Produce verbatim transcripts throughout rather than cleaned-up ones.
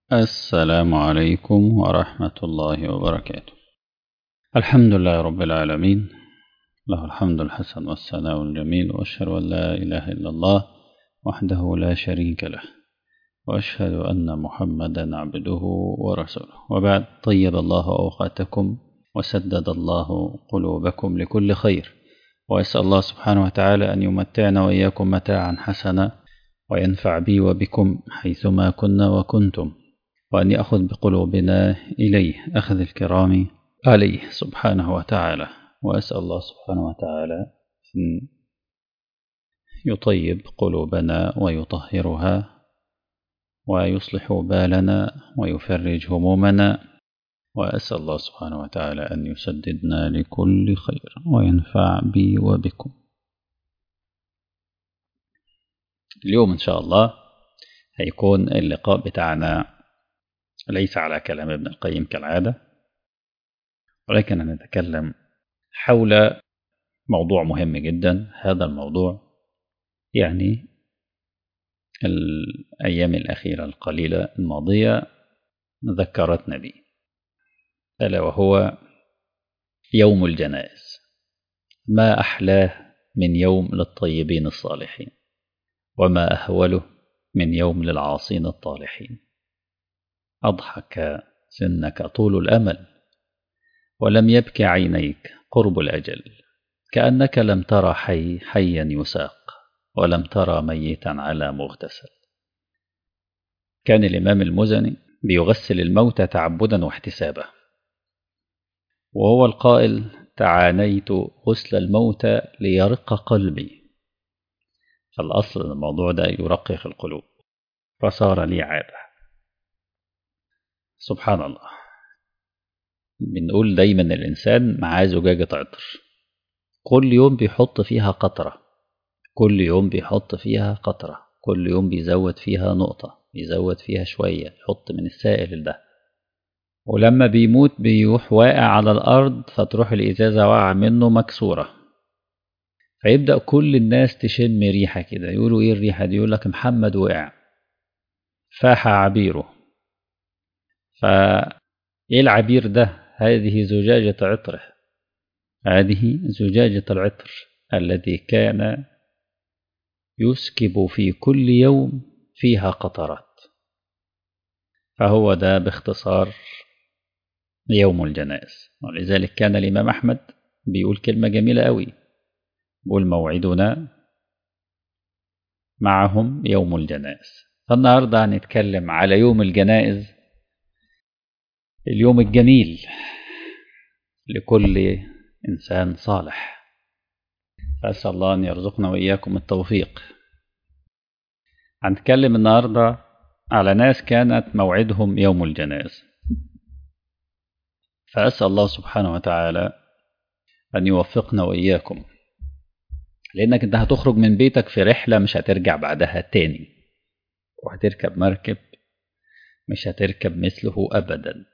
السلام عليكم ورحمة الله وبركاته. الحمد لله رب العالمين، له الحمد الحسن والثناء الجميل، وأشهد أن لا إله إلا الله وحده لا شريك له، وأشهد أن محمدا عبده ورسوله. وبعد، طيب الله أوقاتكم وسدد الله قلوبكم لكل خير، وأسأل الله سبحانه وتعالى أن يمتعنا وإياكم متاعا حسنا، وينفع بي وبكم حيثما كنا وكنتم، وأن يأخذ بقلوبنا إليه أخذ الكرام عليه سبحانه وتعالى. وأسأل الله سبحانه وتعالى أن يطيب قلوبنا ويطهرها ويصلح بالنا ويفرج همومنا، وأسأل الله سبحانه وتعالى أن يسددنا لكل خير وينفع بي وبكم. اليوم إن شاء الله هيكون اللقاء بتاعنا ليس على كلام ابن القيم كالعادة، ولكن نتكلم حول موضوع مهم جدا. هذا الموضوع يعني الأيام الأخيرة القليلة الماضية ذكرتنا به، ألا وهو يوم الجنائز. ما أحلاه من يوم للطيبين الصالحين، وما أهوله من يوم للعاصين الطالحين. أضحك سنك طول الأمل، ولم يبك عينيك قرب الأجل، كأنك لم ترى حي حيا يساق، ولم ترى ميتا على مغتسل. كان الإمام المزني بيغسل الموتى تعبدا واحتسابا، وهو القائل: تعانيت غسل الموتى ليرق قلبي. فالأصل الموضوع ده يرقق القلوب، فصار لي عادة. سبحان الله. بنقول دايما الإنسان معاه زجاجة عطر، كل يوم بيحط فيها قطرة، كل يوم بيحط فيها قطرة، كل يوم بيزود فيها نقطة، بيزود فيها شوية، يحط من السائل ده. ولما بيموت بيروح واقع على الأرض، فتروح الإزازة واقعة منه مكسورة، فيبدأ كل الناس تشم ريحة كده. يقولوا إيه الريحة دي؟ يقول لك محمد وقع، فاح عبيره. فإيه العبير ده؟ هذه زجاجة عطره، هذه زجاجة العطر الذي كان يسكب في كل يوم فيها قطرات. فهو ده باختصار يوم الجنائز. ولذلك كان الإمام أحمد بيقول كلمة جميلة قوي، بيقول: موعدنا معهم يوم الجنائز. فالنهاردة هنتكلم على يوم الجنائز، اليوم الجميل لكل إنسان صالح. فأسأل الله أن يرزقنا وإياكم التوفيق. هنتكلم النهاردة على ناس كانت موعدهم يوم الجنائز، فأسأل الله سبحانه وتعالى أن يوفقنا وإياكم، لأنك أنت هتخرج من بيتك في رحلة مش هترجع بعدها تاني، وهتركب مركب مش هتركب مثله أبدا.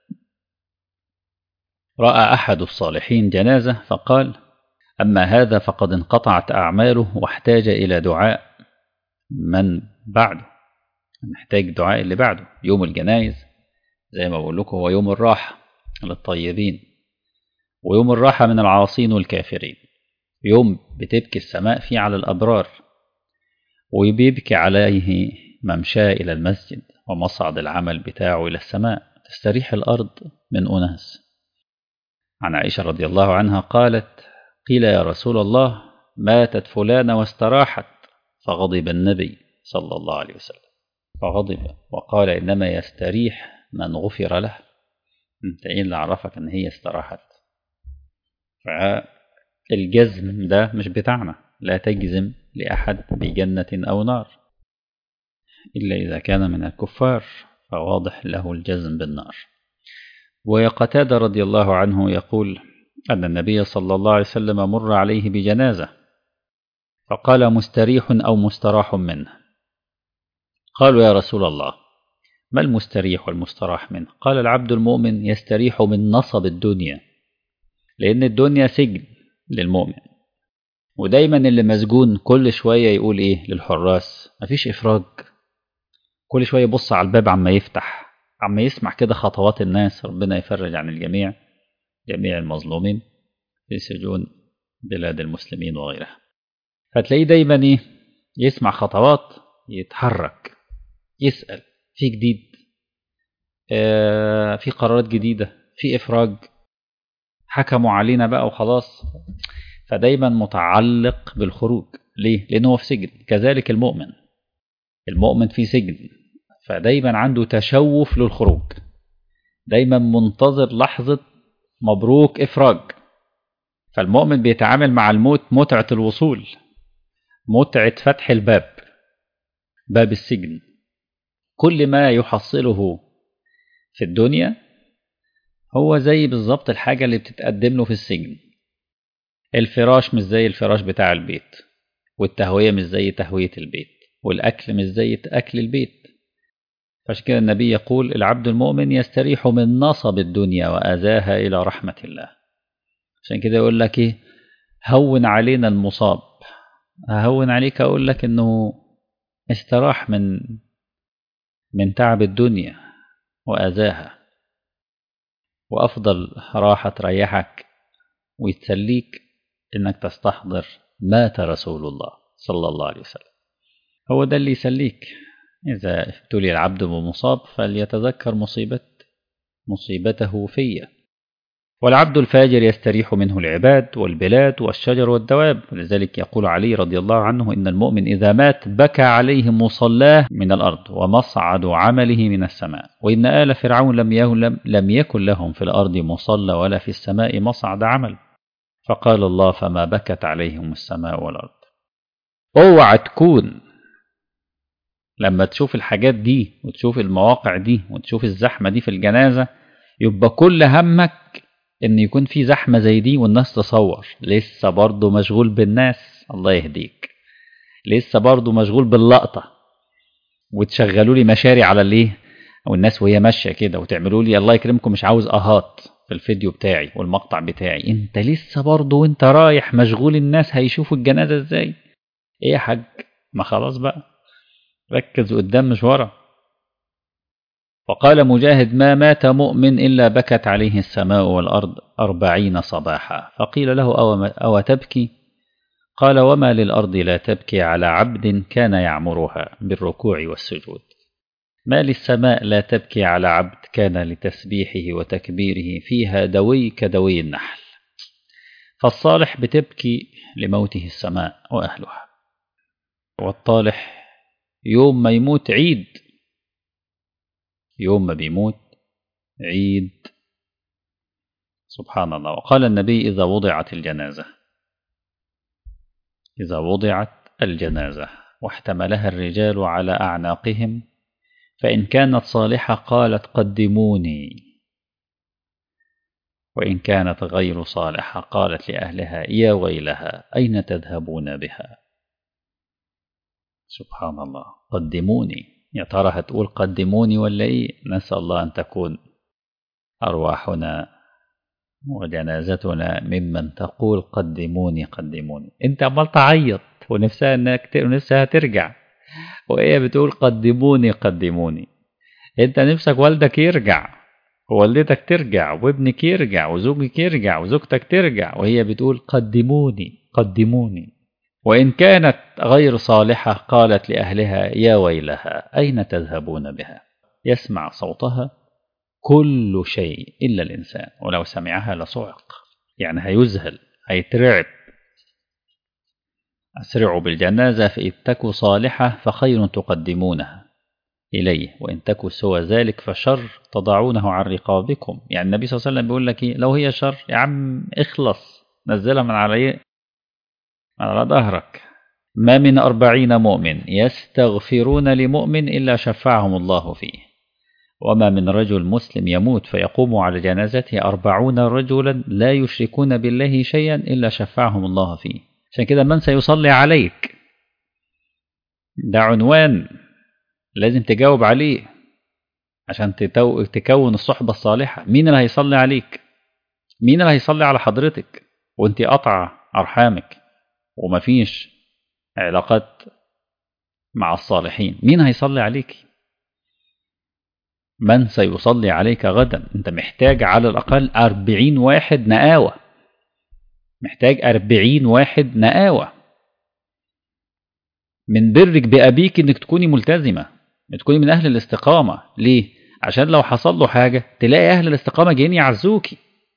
رأى أحد الصالحين جنازة فقال: أما هذا فقد انقطعت أعماله، واحتاج إلى دعاء من بعده، محتاج دعاء اللي بعده. يوم الجنائز زي ما بقول لكم هو يوم الراحة للطيبين، ويوم الراحة من العاصين والكافرين. يوم بتبكي السماء فيه على الأبرار، وبيبكي عليه ممشى إلى المسجد ومصعد العمل بتاعه إلى السماء، تستريح الأرض من أناس. عن عائشة رضي الله عنها قالت: قيل يا رسول الله ماتت فلانة واستراحت، فغضب النبي صلى الله عليه وسلم، فغضب وقال: إنما يستريح من غفر له. انت ايه اللي عرفك ان هي استراحت؟ فالجزم ده مش بتاعنا، لا تجزم لأحد بجنة أو نار إلا إذا كان من الكفار، فواضح له الجزم بالنار. وقتادة رضي الله عنه يقول أن النبي صلى الله عليه وسلم مر عليه بجنازة، فقال: مستريح أو مستراح منه؟ قالوا: يا رسول الله ما المستريح والمستراح منه؟ قال: العبد المؤمن يستريح من نصب الدنيا، لأن الدنيا سجن للمؤمن. ودايما اللي مسجون كل شوية يقول إيه للحراس؟ مفيش إفراج، كل شوية يبص على الباب عما يفتح عم يسمع كده خطوات الناس، ربنا يفرج عن الجميع، جميع المظلومين في سجون بلاد المسلمين وغيرها. فتلاقيه دايما ايه، يسمع خطوات، يتحرك، يسأل في جديد، آه في قرارات جديدة، في إفراج، حكموا علينا بقى وخلاص. فدايما متعلق بالخروج. ليه؟ لأنه هو في سجن. كذلك المؤمن، المؤمن في سجن، فدايما عنده تشوف للخروج، دايما منتظر لحظة مبروك إفراج. فالمؤمن بيتعامل مع الموت متعة الوصول، متعة فتح الباب، باب السجن. كل ما يحصله في الدنيا هو زي بالظبط الحاجة اللي بتتقدم له في السجن. الفراش مش زي الفراش بتاع البيت، والتهوية مش زي تهوية البيت، والأكل مش زي أكل البيت. فعشان كده النبي يقول العبد المؤمن يستريح من نصب الدنيا وأذاها إلى رحمة الله. عشان كده يقول لك إيه، هون علينا المصاب. هون عليك أقول لك إنه استراح من من تعب الدنيا وأذاها، وأفضل راحة تريحك ويتسليك إنك تستحضر مات رسول الله صلى الله عليه وسلم. هو ده اللي يسليك. إذا ابتلي العبد بمصاب فليتذكر مصيبة مصيبته فيه. والعبد الفاجر يستريح منه العباد والبلاد والشجر والدواب. ولذلك يقول علي رضي الله عنه إن المؤمن إذا مات بكى عليه مصلاه من الأرض ومصعد عمله من السماء. وإن آل فرعون لم لم يكن لهم في الأرض مصلى ولا في السماء مصعد عمل. فقال الله فما بكت عليهم السماء والأرض. اوعى تكون لما تشوف الحاجات دي وتشوف المواقع دي وتشوف الزحمة دي في الجنازة يبقى كل همك ان يكون في زحمة زي دي والناس تصور. لسه برضو مشغول بالناس، الله يهديك، لسه برضو مشغول باللقطة، وتشغلوا لي مشاري على الايه والناس وهي ماشية كده، وتعملوا لي الله يكرمكم مش عاوز اهات في الفيديو بتاعي والمقطع بتاعي. انت لسه برضو وانت رايح مشغول الناس هيشوفوا الجنازة ازاي. ايه يا حاج، ما خلاص بقى ركز قدام مش ورا. وقال مجاهد ما مات مؤمن إلا بكت عليه السماء والأرض أربعين صباحا. فقيل له أو, أو تبكي؟ قال وما للأرض لا تبكي على عبد كان يعمرها بالركوع والسجود. ما للسماء لا تبكي على عبد كان لتسبيحه وتكبيره فيها دوي كدوي النحل. فالصالح بتبكي لموته السماء وأهلها، والطالح يوم ما يموت عيد، يوم ما بيموت عيد. سبحان الله. وقال النبي إذا وضعت الجنازة إذا وضعت الجنازة واحتملها الرجال على أعناقهم فإن كانت صالحة قالت قدموني، وإن كانت غير صالحة قالت لأهلها يا ويلها أين تذهبون بها. سبحان الله. قدموني، يا ترى هتقول قدموني ولا إيه؟ نسأل الله أن تكون أرواحنا وجنازتنا ممن تقول قدموني قدموني. انت عمال تعيط ونفسها انك ونفسها ترجع، وهي بتقول قدموني قدموني. انت نفسك والدك يرجع ووالدتك ترجع وابنك يرجع وزوجك يرجع وزوجتك ترجع، وهي بتقول قدموني قدموني. وإن كانت غير صالحة قالت لأهلها يا ويلها أين تذهبون بها. يسمع صوتها كل شيء إلا الإنسان، ولو سمعها لصعق، يعني هيذهل هيترعب. أسرعوا بالجنازة فإن تكو صالحة فخير تقدمونها إليه وإن تكو سوى ذلك فشر تضعونه عن رقابكم. يعني النبي صلى الله عليه وسلم بيقول لك إيه؟ لو هي شر يا عم اخلص، نزلها من على على ظهرك. ما من أربعين مؤمن يستغفرون لمؤمن إلا شفعهم الله فيه، وما من رجل مسلم يموت فيقوم على جنازته أربعون رجلا لا يشركون بالله شيئا إلا شفعهم الله فيه. عشان كده من سيصلي عليك ده عنوان لازم تجاوب عليه عشان تكون الصحبة الصالحة. مين اللي هيصلي عليك؟ مين اللي هيصلي على حضرتك وانت قطع أرحامك ومفيش علاقات مع الصالحين؟ مين هيصلي عليك؟ من سيصلي عليك غدا. انت محتاج على الأقل أربعين واحد نقاوة، محتاج أربعين واحد نقاوة. من برك بأبيك انك تكوني ملتزمة، تكوني من أهل الاستقامة. ليه؟ عشان لو حصل له حاجة تلاقي أهل الاستقامة جايين يعزوكي.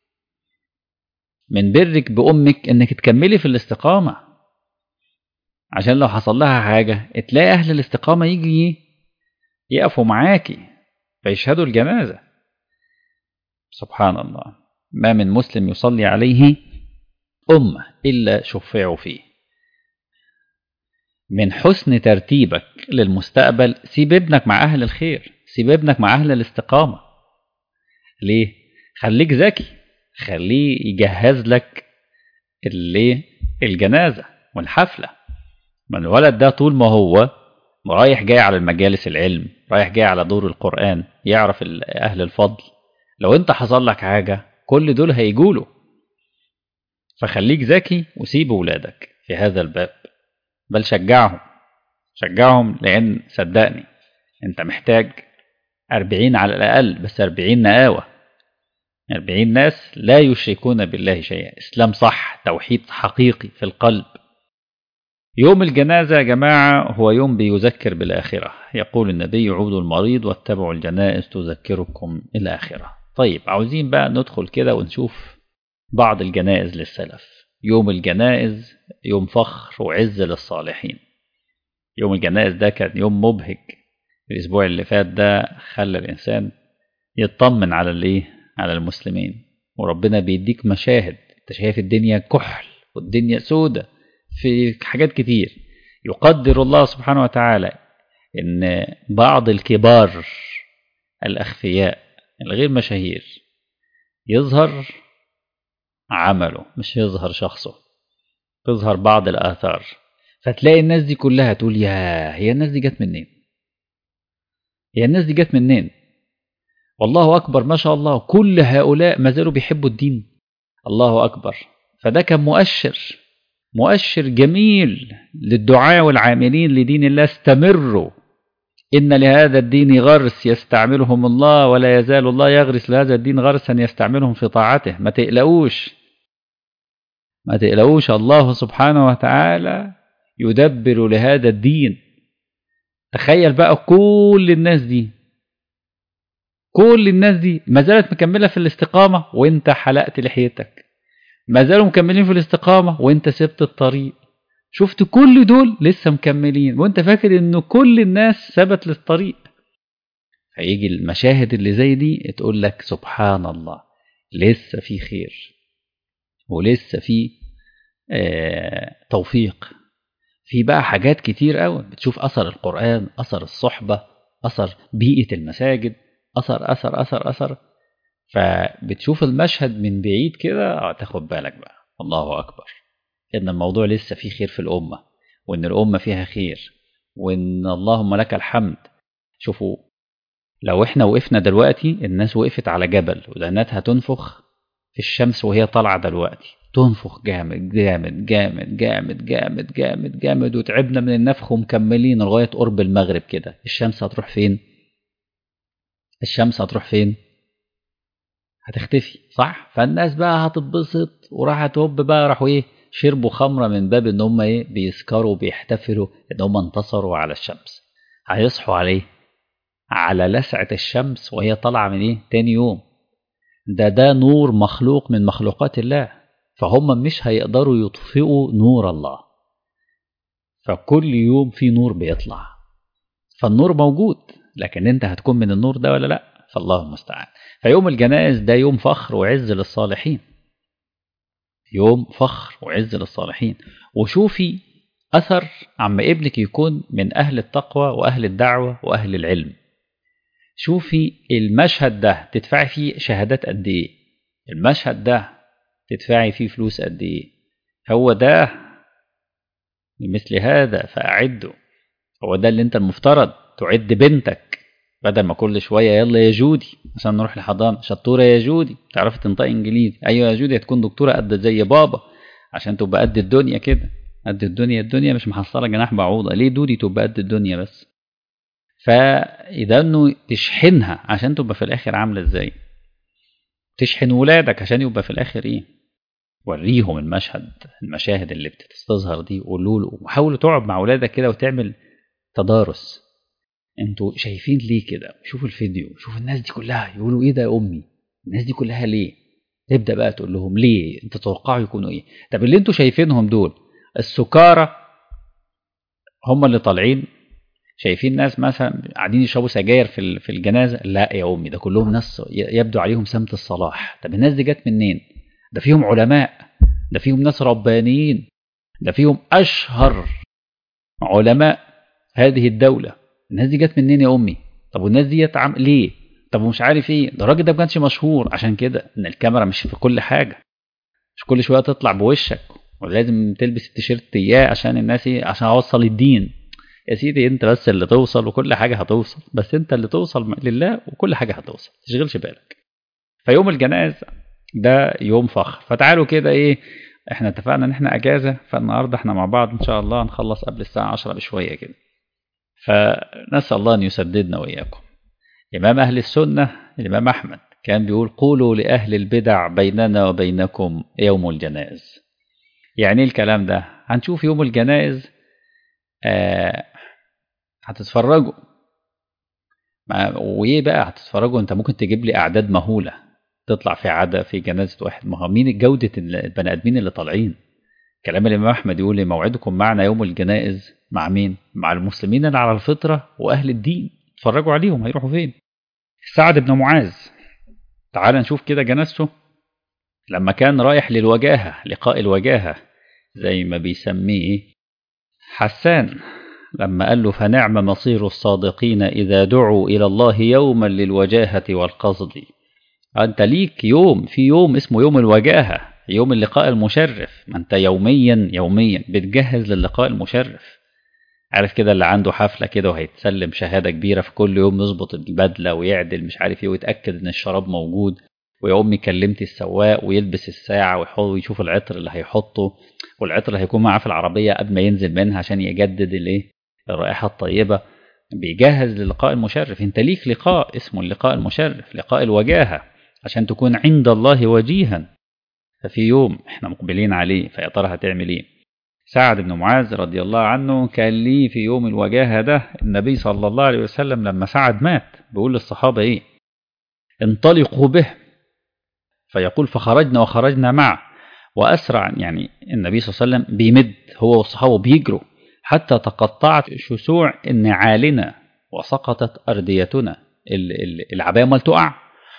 من برك بأمك انك تكملي في الاستقامة، عشان لو حصل لها حاجة تلاقي أهل الاستقامة يجي يقفوا معاكي فيشهدوا الجنازة. سبحان الله، ما من مسلم يصلي عليه أمة إلا شفعوا فيه. من حسن ترتيبك للمستقبل سيب ابنك مع أهل الخير، سيب ابنك مع أهل الاستقامة. ليه؟ خليك ذكي، خليه يجهز لك اللي الجنازة والحفلة. من الولد ده طول ما هو رايح جاي على المجالس العلم، رايح جاي على دور القرآن، يعرف أهل الفضل، لو انت حصل لك حاجة كل دول هيجوله. فخليك ذكي وسيب ولادك في هذا الباب، بل شجعهم، شجعهم، لأن صدقني انت محتاج أربعين على الأقل، بس أربعين نقاوة، أربعين ناس لا يشركون بالله شيئا، إسلام صح، توحيد حقيقي في القلب. يوم الجنازة يا جماعة هو يوم بيذكر بالآخرة. يقول النبي: عودوا المريض واتبعوا الجنائز تذكركم الآخرة. طيب عاوزين بقى ندخل كده ونشوف بعض الجنائز للسلف. يوم الجنائز يوم فخر وعز للصالحين. يوم الجنائز ده كان يوم مبهج. الأسبوع اللي فات ده خلى الإنسان يطمن على الايه، على المسلمين، وربنا بيديك مشاهد. انت شايف الدنيا كحل والدنيا سودة في حاجات كتير. يقدر الله سبحانه وتعالى ان بعض الكبار الأخفياء الغير مشاهير يظهر عمله، مش يظهر شخصه، تظهر بعض الآثار، فتلاقي الناس دي كلها تقول: يا هي الناس دي جت منين، هي الناس دي جت منين. والله أكبر ما شاء الله، كل هؤلاء ما زالوا بيحبوا الدين. الله أكبر. فده كان مؤشر، مؤشر جميل للدعاء والعاملين لدين الله: استمروا، إن لهذا الدين غرس يستعملهم الله، ولا يزال الله يغرس لهذا الدين غرسا يستعملهم في طاعته. ما تقلقوش، ما تقلقوش، الله سبحانه وتعالى يدبر لهذا الدين. تخيل بقى كل الناس دي، كل الناس دي ما زالت مكملة في الاستقامة وانت حلقت لحيتك، ما زالوا مكملين في الاستقامة وانت سبت الطريق. شفت كل دول لسه مكملين وانت فاكر انه كل الناس ثبت للطريق. هيجي المشاهد اللي زي دي تقول لك: سبحان الله، لسه في خير، ولسه في آه توفيق. في بقى حاجات كتير قوي، بتشوف أثر القرآن، أثر الصحبة، أثر بيئة المساجد، أثر أثر أثر أثر فبتشوف المشهد من بعيد كده تاخد بالك بقى: الله أكبر، إن الموضوع لسه فيه خير في الأمة، وإن الأمة فيها خير، وإن اللهم لك الحمد. شوفوا، لو إحنا وقفنا دلوقتي، الناس وقفت على جبل ولأنها تنفخ في الشمس وهي طالعة دلوقتي، تنفخ جامد جامد جامد جامد جامد جامد جامد، وتعبنا من النفخ ومكملين لغاية قرب المغرب كده، الشمس هتروح فين؟ الشمس هتروح فين؟ هتختفي، صح؟ فالناس بقى هتتبسط وراحت هوب بقى، راحوا ايه؟ شربوا خمرة من باب ان هم ايه؟ بيسكروا وبيحتفلوا ان هم انتصروا على الشمس. هيصحوا عليه على لسعة الشمس وهي طالعة من ايه؟ تاني يوم. ده ده نور مخلوق من مخلوقات الله، فهم مش هيقدروا يطفئوا نور الله. فكل يوم في نور بيطلع، فالنور موجود، لكن انت هتكون من النور ده ولا لا؟ فالله المستعان. فيوم الجنائز ده يوم فخر وعز للصالحين، يوم فخر وعز للصالحين. وشوفي أثر عم ابنك يكون من أهل التقوى وأهل الدعوة وأهل العلم. شوفي المشهد ده تدفعي فيه شهادات قد إيه، المشهد ده تدفعي فيه فلوس قد إيه. هو ده لمثل هذا فأعدوا. هو ده اللي انت المفترض تعد بنتك، بدل ما كل شوية يلا يا جودي عشان نروح الحضانة، شطورة يا جودي تعرف تنطق انجليزي، ايوه يا جودي هتكون دكتورة قد زي بابا عشان تبقى قد الدنيا كده، قد الدنيا. الدنيا مش محصلة جناح بعوضة، ليه دودي تبقى قد الدنيا بس؟ فإذا أنه تشحنها عشان تبقى في الآخر عاملة إزاي، تشحن ولادك عشان يبقى في الآخر إيه. وريهم المشهد المشاهد اللي بتستظهر دي، قولوا له، وحاولوا تقعد مع ولادك كده وتعمل تدارس. انتوا شايفين ليه كده؟ شوفوا الفيديو، شوفوا الناس دي كلها يقولوا ايه ده يا امي، الناس دي كلها ليه؟ تبدا بقى تقول لهم ليه، انتوا تتوقعوا يكونوا ايه؟ طب اللي انتوا شايفينهم دول السكارى هم اللي طالعين، شايفين ناس مثلا قاعدين يشربوا سجاير في في الجنازه؟ لا يا امي، ده كلهم ناس يبدو عليهم سمت الصلاح. طب الناس دي جت منين؟ ده فيهم علماء، ده فيهم ناس ربانيين، ده فيهم اشهر علماء هذه الدوله. الناس دي جت منين يا امي؟ طب والناس دي يتعم... ليه؟ طب ومش عارف ايه، ده الراجل ده ما كانش مشهور. عشان كده ان الكاميرا مش في كل حاجه، مش كل شويه تطلع بوشك ولازم تلبس التيشيرت اياه عشان الناس ايه، عشان اوصل الدين. يا سيدي انت بس اللي توصل وكل حاجه هتوصل، بس انت اللي توصل لله وكل حاجه هتوصل، ما تشغلش بالك. فيوم الجنائز ده يوم فخر. فتعالوا كده ايه، احنا اتفقنا ان احنا اجازه، فالنهارده احنا مع بعض ان شاء الله نخلص قبل الساعه عشرة بشويه كده. فنسال الله ان يسددنا واياكم. امام اهل السنه الامام احمد كان بيقول قولوا لاهل البدع بيننا وبينكم يوم الجنائز. يعني ايه الكلام ده؟ هنشوف يوم الجنائز آه هتتفرجوا وايه بقى هتتفرجوا. انت ممكن تجيب لي اعداد مهوله تطلع في عدا في جنازه واحد. ما هو مين جوده البني ادمين اللي طالعين؟ كلام الامام احمد يقول لي موعدكم معنا يوم الجنائز مع مين؟ مع المسلمين اللي على الفطره واهل الدين. اتفرجوا عليهم هيروحوا فين. سعد بن معاذ، تعال نشوف كده جنازته لما كان رايح للوجاهه، لقاء الوجاهه زي ما بيسميه حسان، لما قال له فنعم مصير الصادقين إذا دعوا إلى الله يوما للوجاهة والقصد. أنت ليك يوم، في يوم اسمه يوم الوجاهة، يوم اللقاء المشرف. ما أنت يوميا يوميا بتجهز للقاء المشرف. عارف كده اللي عنده حفلة كده وهيتسلم شهادة كبيرة، في كل يوم يظبط البدلة ويعدل مش عارف ايه ويتأكد ان الشراب موجود، ويقوم كلمت السواق ويلبس الساعة ويشوف العطر اللي هيحطه، والعطر اللي هيكون معاه في العربية قبل ما ينزل منها عشان يجدد الايه الرائحة الطيبة. بيجهز للقاء المشرف. انت ليك لقاء اسمه اللقاء المشرف، لقاء الوجاهة، عشان تكون عند الله وجيها. ففي يوم احنا مقبلين عليه، فيا ترى هتعمل ايه؟ سعد بن معاذ رضي الله عنه كان ليه في يوم الوجاهة ده النبي صلى الله عليه وسلم لما سعد مات بيقول للصحابة ايه؟ انطلقوا به. فيقول فخرجنا وخرجنا معه وأسرع. يعني النبي صلى الله عليه وسلم بيمد هو والصحابة بيجروا حتى تقطعت شسوع نعالنا وسقطت أرديتنا. العباية مال تقع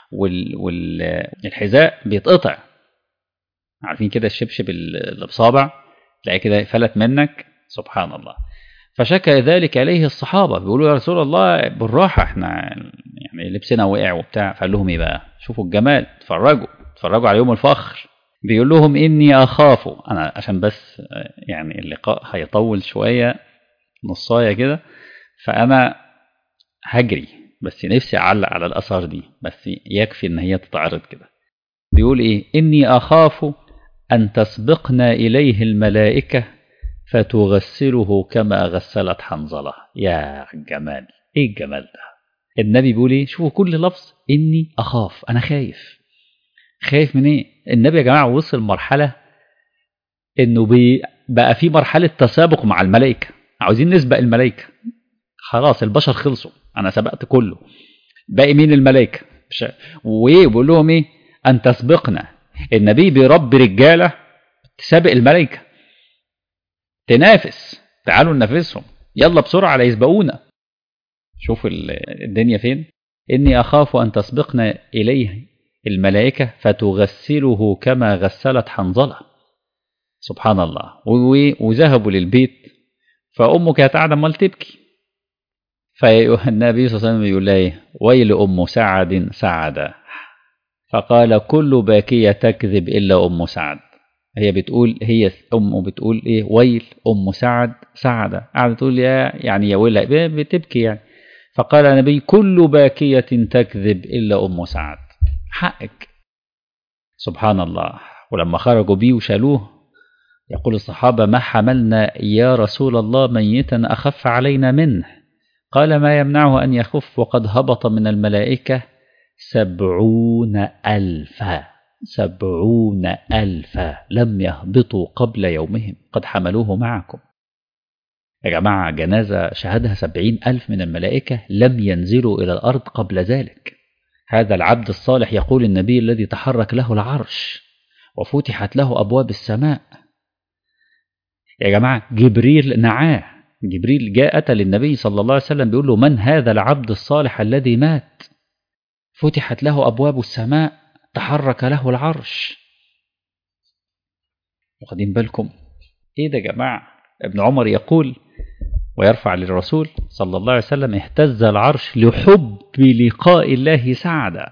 والحذاء بيتقطع. عارفين كده الشبشب اللي بصابع تلاقي كده فلت منك، سبحان الله. فشكى ذلك عليه الصحابة، بيقولوا يا رسول الله بالراحة احنا يعني لبسنا وقع وبتاع. فقال لهم ايه بقى؟ شوفوا الجمال، اتفرجوا اتفرجوا على يوم الفخر. بيقول لهم إني أخاف، أنا عشان بس يعني اللقاء هيطول شوية نصاية كده، فأنا هجري بس نفسي أعلق على الأثار دي، بس يكفي إن هي تتعرض كده. بيقول إيه؟ إني أخاف أن تسبقنا إليه الملائكة فتغسله كما غسلت حنظلة. يا الجمال، إيه الجمال ده؟ النبي بيقول إيه؟ شوفوا كل لفظ إني أخاف، أنا خايف. خايف من إيه؟ النبي يا جماعة وصل مرحلة إنه بي بقى في مرحلة تسابق مع الملائكة، عاوزين نسبق الملائكة. خلاص البشر خلصوا، أنا سبقت كله، باقي مين؟ الملائكة. وإيه بيقول لهم إيه؟ أن تسبقنا. النبي بيربي رجالة تسابق الملائكة، تنافس، تعالوا ننافسهم، يلا بسرعة على يسبقونا. شوف الدنيا فين. إني أخاف أن تسبقنا إليه الملائكة فتغسله كما غسلت حنظلة. سبحان الله. وذهبوا للبيت فأمه كانت قاعدة عمال تبكي، فالنبي صلى الله عليه وسلم يقول لها ويل أم سعد سعد، فقال كل باكية تكذب إلا أم سعد. هي بتقول، هي أمه بتقول إيه؟ ويل أم سعد سعد، قاعدة تقول يا يعني يا ويلها، بتبكي يعني. فقال النبي كل باكية تكذب إلا أم سعد، حقك. سبحان الله. ولما خرجوا بيه وشالوه يقول الصحابة ما حملنا يا رسول الله ميتا أخف علينا منه، قال ما يمنعه أن يخف وقد هبط من الملائكة سبعون ألفا سبعون ألفا لم يهبطوا قبل يومهم قد حملوه معكم. يا جماعة جنازة شهدها سبعين ألف من الملائكة لم ينزلوا إلى الأرض قبل ذلك. هذا العبد الصالح يقول النبي الذي تحرك له العرش وفتحت له أبواب السماء. يا جماعة جبريل نعاه، جبريل جاء أتى للنبي صلى الله عليه وسلم بيقول له من هذا العبد الصالح الذي مات؟ فتحت له أبواب السماء، تحرك له العرش. واخدين بالكم؟ إيه ده يا جماعة؟ ابن عمر يقول ويرفع للرسول صلى الله عليه وسلم اهتز العرش لحب لقاء الله سعدا،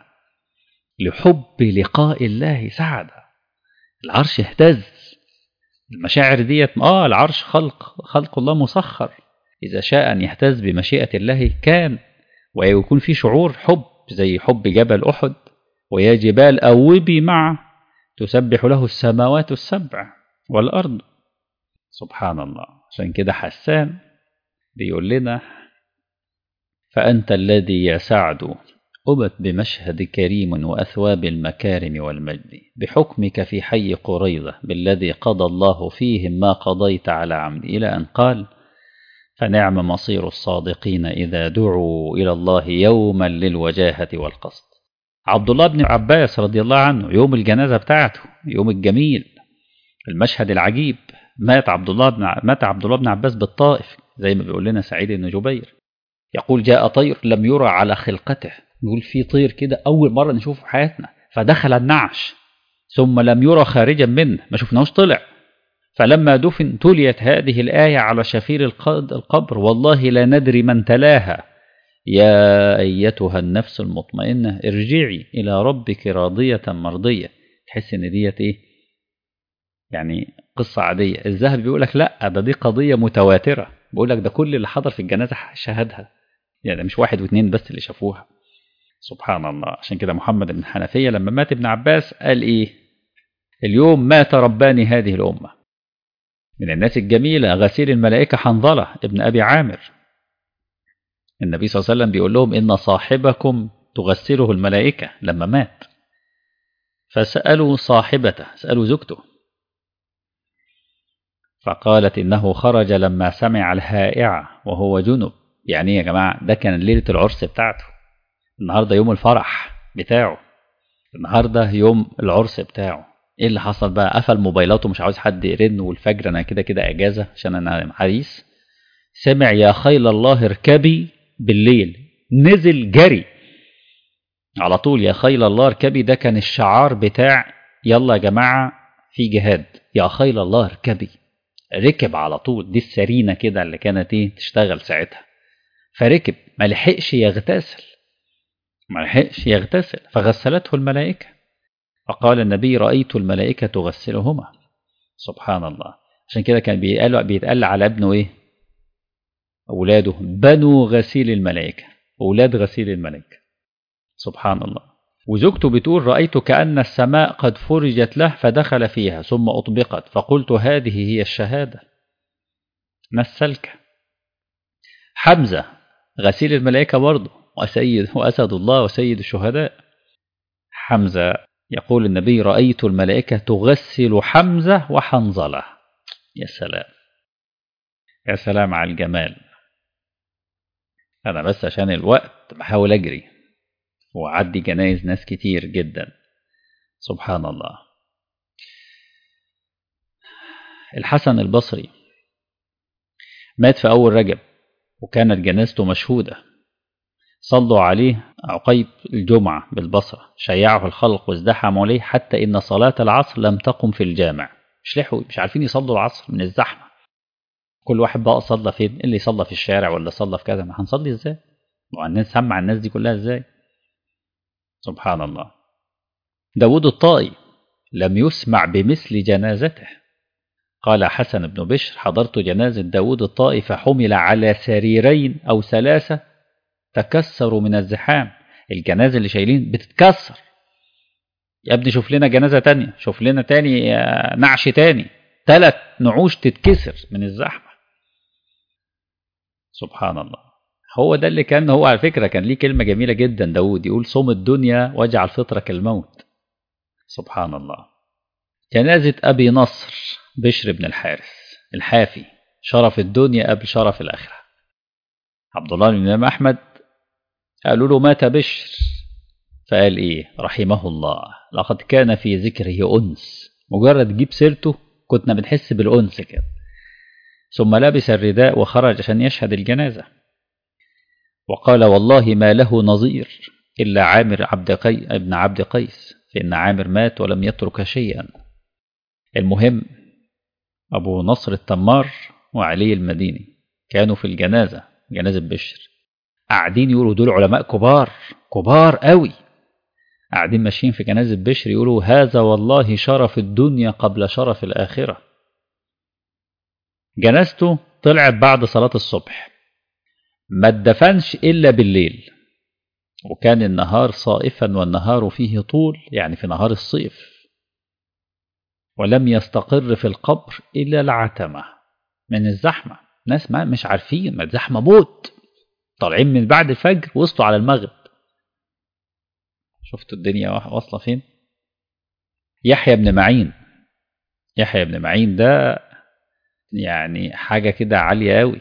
لحب لقاء الله سعدا. العرش اهتز. المشاعر ديت اه العرش خلق خلق الله مسخر، إذا شاء أن يهتز بمشيئة الله كان، ويكون في شعور حب زي حب جبل أحد ويا جبال أوبي معه تسبح له السماوات السبع والأرض. سبحان الله. عشان كده حسان بيقول لنا فأنت الذي يا سعد أبت بمشهد كريم وأثواب المكارم والمجد بحكمك في حي قريظة بالذي قضى الله فيهم ما قضيت على عمد، إلى أن قال فنعم مصير الصادقين إذا دعوا إلى الله يوما للوجاهة والقصد. عبد الله بن عباس رضي الله عنه يوم الجنازة بتاعته، يوم الجميل، المشهد العجيب، مات عبد الله بن مات عبد الله بن عباس بالطائف زي ما بيقول لنا سعيد بن جبير. يقول جاء طير لم يرى على خلقته، يقول في طير كده أول مرة نشوفه في حياتنا، فدخل النعش ثم لم يرى خارجا منه، ما شفناهوش طلع. فلما دفن تليت هذه الآية على شفير القبر والله لا ندري من تلاها يا أيتها النفس المطمئنة ارجعي إلى ربك راضية مرضية. تحس إن ديت إيه يعني قصة عادية. الذهبي بيقول لك لا ده دي قضية متواترة، بيقول لك ده كل اللي حضر في الجنازة شاهدها، يعني مش واحد واثنين بس اللي شافوها. سبحان الله. عشان كده محمد بن حنفية لما مات ابن عباس قال إيه اليوم مات رباني هذه الأمة. من الناس الجميلة غسيل الملائكة حنظلة ابن أبي عامر، النبي صلى الله عليه وسلم بيقول لهم إن صاحبكم تغسله الملائكة لما مات، فسألوا صاحبته، سألوا زوجته، فقالت إنه خرج لما سمع الهائعة وهو جنب. يعني يا جماعة ده كان ليلة العرس بتاعته، النهاردة يوم الفرح بتاعه، النهاردة يوم العرس بتاعه. ايه اللي حصل بقى؟ قفل موبايلاته مش عاوز حد يرن، والفجر انا كده كده اجازة عشان انا عريس. سمع يا خيل الله اركبي بالليل، نزل جري على طول. يا خيل الله اركبي ده كان الشعار بتاع يلا يا جماعة في جهاد، يا خيل الله اركبي، ركب على طول. دي السرينة كده اللي كانت ايه تشتغل ساعتها، فركب ما لحقش يغتسل، ما لحقش يغتسل فغسلته الملائكة. فقال النبي رأيت الملائكة تغسلهما. سبحان الله. عشان كده كان بيتقال بيتقال على ابنه ايه أولاده بنو غسيل الملائكة، أولاد غسيل الملائكة. سبحان الله. وزوجته بتقول رأيت كأن السماء قد فرجت له فدخل فيها ثم أطبقت، فقلت هذه هي الشهادة نسلك. حمزة غسيل الملائكة برضه وسيد وأسد الله وسيد الشهداء. حمزة يقول النبي رأيت الملائكة تغسل حمزة وحنظلة. يا سلام يا سلام على الجمال. أنا بس عشان الوقت بحاول أجري وأعدي جنائز ناس كتير جدا. سبحان الله. الحسن البصري مات في أول رجب وكانت جنازته مشهودة، صلوا عليه عقيب الجمعة بالبصرة، شيعه الخلق وازدحموا عليه حتى إن صلاة العصر لم تقم في الجامع، مش لحقوا مش عارفين يصلوا العصر من الزحمة. كل واحد بقى صلى فين، اللي صلى في الشارع ولا صلى في كذا، ما هنصلي ازاي والناس سمع الناس دي كلها ازاي. سبحان الله. داود الطائي لم يسمع بمثل جنازته. قال حسن بن بشر حضرت جنازة داود الطائي فحمل على سريرين أو ثلاثة تكسروا من الزحام. الجنازة اللي شايلين بتتكسر، يا ابني شوف لنا جنازة تانية، شوف لنا تاني نعش تاني، ثلاث نعوش تتكسر من الزحمة. سبحان الله. هو ده اللي كان، هو على فكرة كان ليه كلمة جميلة جدا داود، يقول صم الدنيا واجعل فطرك الموت. سبحان الله. جنازة أبي نصر بشر بن الحارث الحافي، شرف الدنيا قبل شرف الآخرة. عبد الله بن الإمام أحمد قالوا له مات بشر، فقال إيه رحمه الله لقد كان في ذكره أنس، مجرد تجيب سيرته كنا بنحس بالأنس كده. ثم لبس الرداء وخرج عشان يشهد الجنازة، وقال والله ما له نظير إلا عامر عبد قي... ابن عبد قيس، فإن عامر مات ولم يترك شيئا. المهم أبو نصر التمار وعلي المديني كانوا في الجنازة، جنازة بشر، قاعدين يقولوا دول علماء كبار كبار قوي، قاعدين ماشيين في جنازة بشر يقولوا هذا والله شرف الدنيا قبل شرف الآخرة. جنازته طلعت بعد صلاة الصبح، ما اتدفنش إلا بالليل، وكان النهار صائفا والنهار فيه طول، يعني في نهار الصيف، ولم يستقر في القبر إلا العتمة من الزحمة. ناس ما مش عارفين، ما الزحمة موت، طالعين من بعد الفجر وصلوا على المغرب. شفتوا الدنيا واصلة فين. يحيى بن معين، يحيى بن معين ده يعني حاجة كده عالية قوي.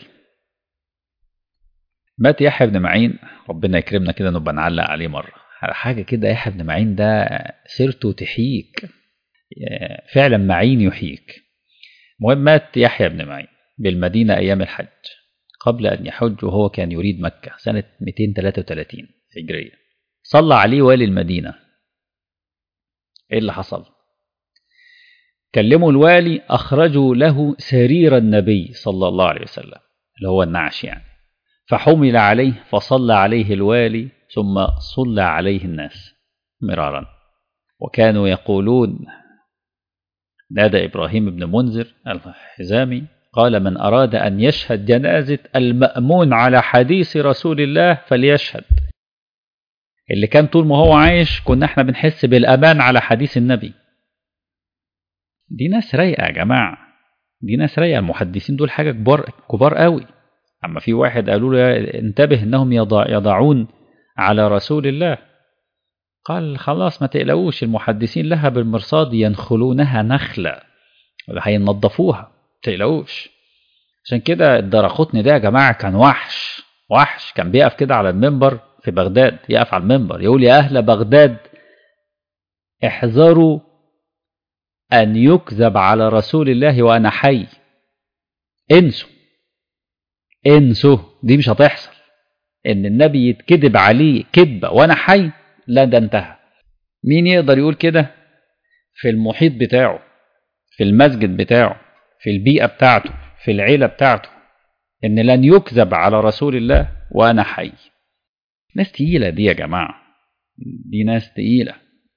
مات يحيى بن معين، ربنا يكرمنا كده نبقى نعلق عليه مرة على حاجة كده. يحيى بن معين ده سيرته تحييك، فعلا معين يحييك. المهم مات يحيى بن معين بالمدينة أيام الحج، قبل أن يحج، وهو كان يريد مكة سنة مئتين وثلاثة وثلاثين هجرية. صلى عليه والي المدينة. إيه اللي حصل؟ كلموا الوالي، أخرجوا له سرير النبي صلى الله عليه وسلم اللي هو النعش يعني، فحمل عليه فصلى عليه الوالي، ثم صلى عليه الناس مرارا. وكانوا يقولون، نادى إبراهيم بن منذر الحزامي قال من أراد أن يشهد جنازة المأمون على حديث رسول الله فليشهد. اللي كان طول ما هو عايش كنا احنا بنحس بالأمان على حديث النبي. دي ناس رايقة يا جماعة، دي ناس رايقة. المحدثين دول حاجة كبار كبار قوي. أما في واحد قالوا له انتبه إنهم يضع يضعون على رسول الله، قال خلاص ما تقلقوش، المحدثين لها بالمرصاد ينخلونها نخلة، هينظفوها ما تقلقوش. عشان كده الدرقطني ده يا جماعة كان وحش وحش، كان بيقف كده على المنبر في بغداد، يقف على المنبر يقول يا أهل بغداد احذروا أن يكذب على رسول الله وأنا حي. انسوا انسوا دي مش هتحصل، ان النبي يتكذب عليه كذبة وأنا حي، لا ده انتهى. مين يقدر يقول كده في المحيط بتاعه، في المسجد بتاعه، في البيئة بتاعته، في العيلة بتاعته، ان لن يكذب على رسول الله وأنا حي؟ ناس تقيلة دي يا جماعة، دي ناس تقيلة،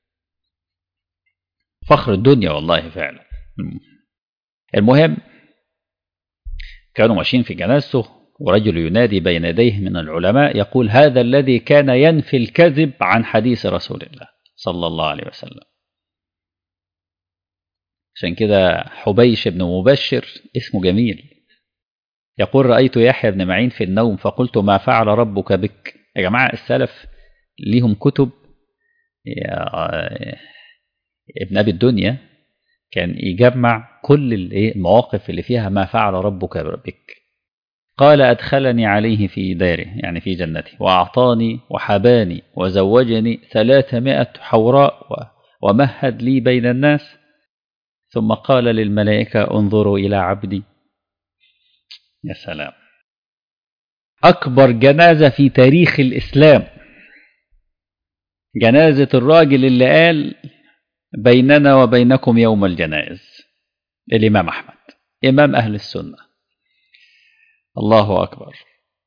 فخر الدنيا والله فعلا. المهم كانوا ماشيين في جنازته، ورجل ينادي بين يديه من العلماء يقول هذا الذي كان ينفي الكذب عن حديث رسول الله صلى الله عليه وسلم. عشان كده حبيش بن مبشر اسمه جميل، يقول رأيت يحيى بن معين في النوم فقلت ما فعل ربك بك. يا جماعة السلف ليهم كتب، ابن أبي الدنيا كان يجمع كل المواقف اللي فيها ما فعل ربك بك. قال أدخلني عليه في داره يعني في جنته، وأعطاني وحباني وزوجني ثلاثمائة حوراء ومهد لي بين الناس، ثم قال للملائكة انظروا إلى عبدي. يا سلام، أكبر جنازة في تاريخ الإسلام جنازة الراجل اللي قال بيننا وبينكم يوم الجنائز، الإمام أحمد إمام أهل السنة. الله أكبر،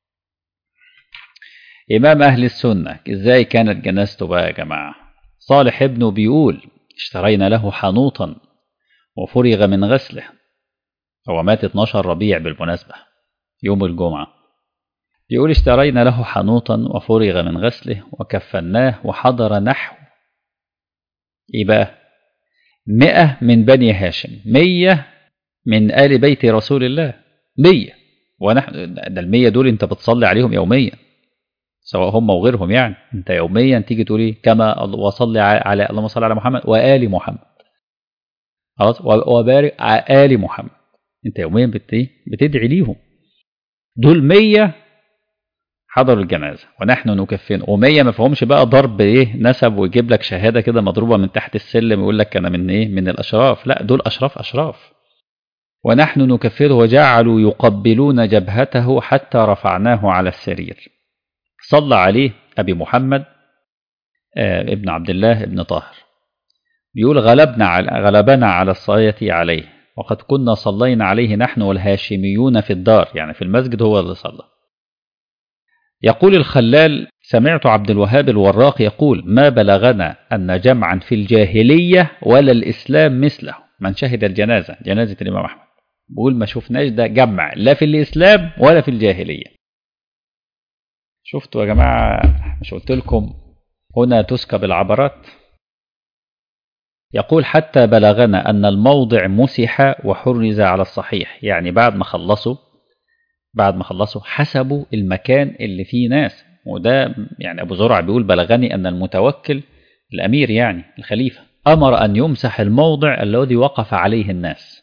إمام أهل السنة. إزاي كانت جنازته بقى يا جماعة؟ صالح ابنه بيقول اشترينا له حنوطا وفرغ من غسله. هو مات اتناشر ربيع بالمناسبة يوم الجمعة. يقول اشترينا له حنوطا وفرغ من غسله وكفناه وحضر نحو إيه بقى مئة من بني هاشم، مية من آل بيت رسول الله، مية ونحن ده المية دول انت بتصلي عليهم يوميا، سواء هم وغيرهم، يعني انت يوميا تيجي تقولي كما وصلي على اللهم صل على محمد وآل محمد، خلاص، وبارك على آل محمد، انت يوميا بتدعي ليهم. دول مية حضروا الجنازة ونحن نكفن، ومية ما فيهمش بقى ضرب ايه نسب ويجيب لك شهادة كده مضروبة من تحت السلم ويقول لك انا من ايه من الاشراف، لا دول اشراف اشراف. ونحن نكفره وجعلوا يقبلون جبهته حتى رفعناه على السرير. صلى عليه أبي محمد آه ابن عبد الله ابن طاهر، بيقول غلبنا على غلبنا على الصلاة عليه، وقد كنا صلينا عليه نحن والهاشميون في الدار، يعني في المسجد هو اللي صلى. يقول الخلال سمعت عبد الوهاب الوراق يقول ما بلغنا أن جمعا في الجاهلية ولا الإسلام مثله، من شهد الجنازة جنازة الإمام أحمد بقول ما شفناش ده جمع لا في الإسلام ولا في الجاهلية. شفتوا يا جماعة، مش قلت لكم هنا تسكب العبرات؟ يقول حتى بلغنا أن الموضع مسح وحرز على الصحيح، يعني بعد ما خلصوا بعد ما خلصوا حسبوا المكان اللي فيه ناس، وده يعني أبو زرع بيقول بلغني أن المتوكل الأمير يعني الخليفة أمر أن يمسح الموضع الذي وقف عليه الناس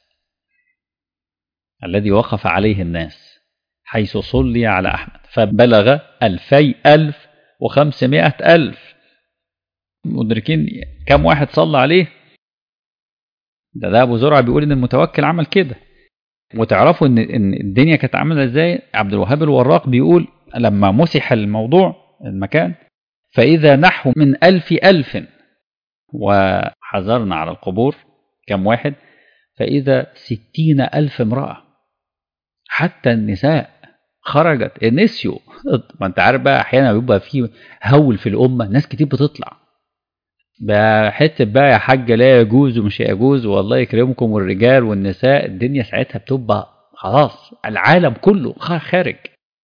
الذي وقف عليه الناس حيث صلي على أحمد، فبلغ ألفي ألف وخمسمائة ألف. مدركين كم واحد صلى عليه؟ ده ده أبو زرع بيقول إن المتوكل عمل كده. وتعرفوا إن إن الدنيا كانت عاملة إزاي؟ عبد الوهاب الوراق بيقول لما مسح الموضوع المكان فإذا نحو من ألف ألف، وحذرنا على القبور كم واحد؟ فإذا ستين ألف امرأة، حتى النساء خرجت نسيوا. ما انت عارف بقى احيانا بيبقى فيه هول في الامه، ناس كتير بتطلع بحته بقى يا حاجه لا يجوز ومش يجوز والله يكرمكم، والرجال والنساء الدنيا ساعتها بتبقى خلاص العالم كله خارج.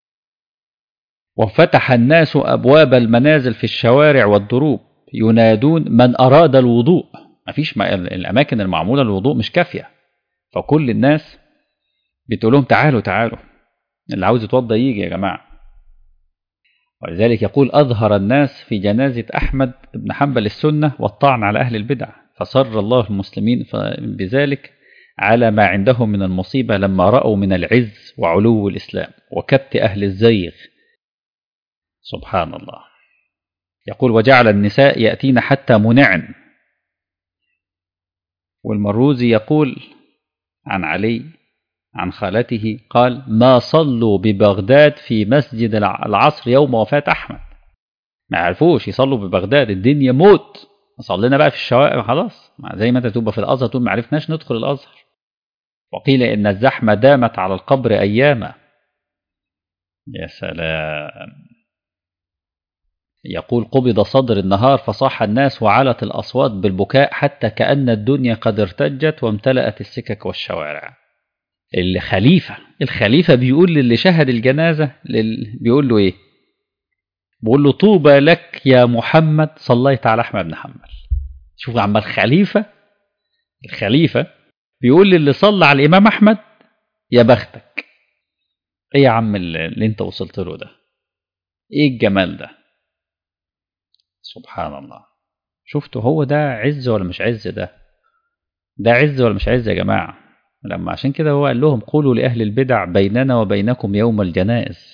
وفتح الناس ابواب المنازل في الشوارع والدروب ينادون من اراد الوضوء، مفيش الاماكن المعموله للوضوء مش كافيه، فكل الناس بتقول لهم تعالوا تعالوا اللي عاوز يتوضى يجي يا جماعة. ولذلك يقول أظهر الناس في جنازة أحمد بن حنبل السنة والطعن على أهل البدع، فصر الله المسلمين بذلك على ما عندهم من المصيبة لما رأوا من العز وعلو الإسلام وكبت أهل الزيغ. سبحان الله. يقول وجعل النساء يأتين حتى منعن. والمروزي يقول عن علي عن خالته قال ما صلوا ببغداد في مسجد العصر يوم وفاة أحمد، ما عرفوش يصلوا ببغداد، الدنيا موت، صلينا بقى في الشوارع خلاص، زي ما انت تبقى في الأزهر تقول ما عرفناش ندخل الأزهر. وقيل إن الزحمة دامت على القبر أياما. يا سلام. يقول قبض صدر النهار فصاح الناس وعلت الأصوات بالبكاء حتى كأن الدنيا قد ارتجت وامتلأت السكك والشوارع. الخليفة الخليفة بيقول للي شهد الجنازة لل... بيقول له ايه؟ بيقول له طوبى لك يا محمد صليت على أحمد بن حنبل. شوف عم الخليفة الخليفة بيقول للي صلى على الإمام أحمد يا بختك. ايه يا عم اللي, اللي انت وصلت له ده؟ ايه الجمال ده؟ سبحان الله. شفتوا هو ده عز ولا مش عز؟ ده ده عز ولا مش عز يا جماعة؟ لما عشان كده هو قال لهم قولوا لأهل البدع بيننا وبينكم يوم الجنائز.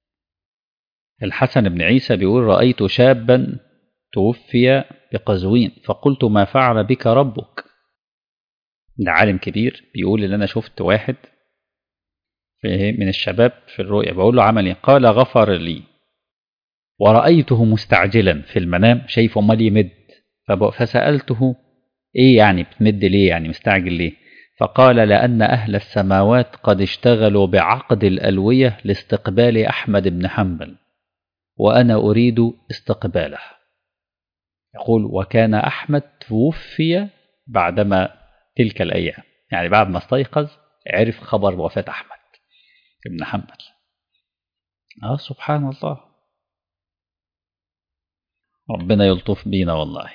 الحسن بن عيسى بيقول رأيت شابا توفي بقزوين فقلت ما فعل بك ربك. ده عالم كبير بيقول ان انا شفت واحد من الشباب في الرؤيا بقول له عمل ايه؟ قال غفر لي ورأيته مستعجلا في المنام، شايفه امال يمد، فسألته ايه يعني بتمد ليه، يعني مستعجل ليه؟ فقال لأن أهل السماوات قد اشتغلوا بعقد الألوية لاستقبال أحمد بن حنبل وأنا أريد استقباله. يقول وكان أحمد توفي بعدما تلك الأيام، يعني بعد ما استيقظ عرف خبر وفاة أحمد بن حنبل. آه سبحان الله. ربنا يلطف بينا والله،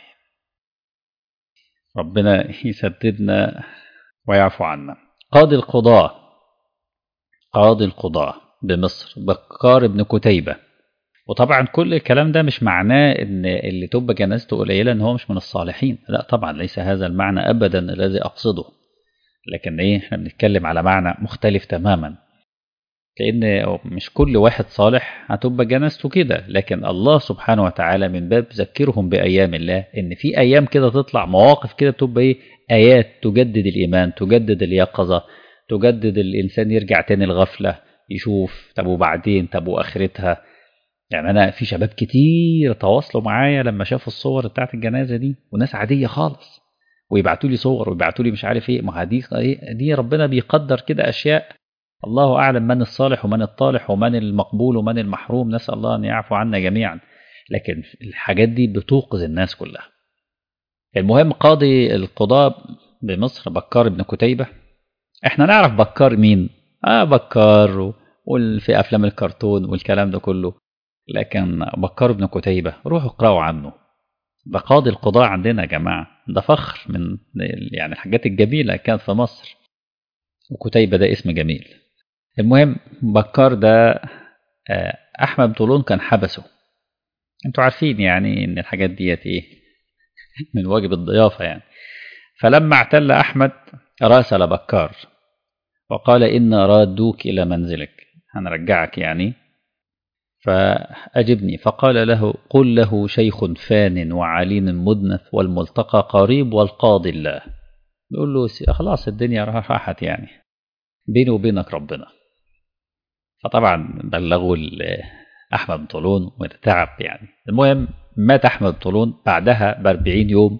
ربنا يسددنا ويعفو عنا. قاضي القضاة قاضي القضاة بمصر بكار بن كتيبة. وطبعا كل الكلام ده مش معناه ان اللي تبقى جنازته قليلة ان هو مش من الصالحين، لا طبعا ليس هذا المعنى ابدا الذي اقصده، لكن ايه احنا بنتكلم على معنى مختلف تماما، لان مش كل واحد صالح هتبقى جنازته كده، لكن الله سبحانه وتعالى من باب ذكرهم بايام الله، ان في ايام كده تطلع مواقف كده بتبقى ايه ايات تجدد الايمان، تجدد اليقظة، تجدد الانسان يرجع تاني الغفلة، يشوف طب وبعدين طب واخرتها. يعني انا في شباب كتير تواصلوا معايا لما شافوا الصور بتاعت الجنازة دي، وناس عادية خالص، ويبعتوا لي صور ويبعتوا لي مش عارف ايه، ما دي دي ربنا بيقدر كده اشياء، الله اعلم من الصالح ومن الطالح ومن المقبول ومن المحروم، نسال الله ان يعفو عنا جميعا، لكن الحاجات دي بتوقظ الناس كلها. المهم قاضي القضاة بمصر بكار بن كتيبة. احنا نعرف بكار مين؟ اه بكار وفي افلام الكرتون والكلام ده كله، لكن بكار بن كتيبة روحوا اقرأوا عنه، ده قاضي القضاء عندنا يا جماعة، ده فخر من يعني الحاجات الجميلة كانت في مصر، وكتيبة ده اسم جميل. المهم بكار ده أحمد بن طولون كان حبسه، انتوا عارفين يعني ان الحاجات ديت ايه من واجب الضيافة يعني. فلما اعتل أحمد راسل بكار وقال إن رادوك إلى منزلك، هنرجعك يعني، فأجبني. فقال له قل له شيخ فان وعلين مدنف والملتقى قريب والقاضي الله. بيقول له خلاص الدنيا راحت يعني بيني وبينك ربنا. فطبعا بلغوا أحمد بن طولون وارتعب يعني. المهم مات أحمد بن طولون، بعدها بأربعين يوم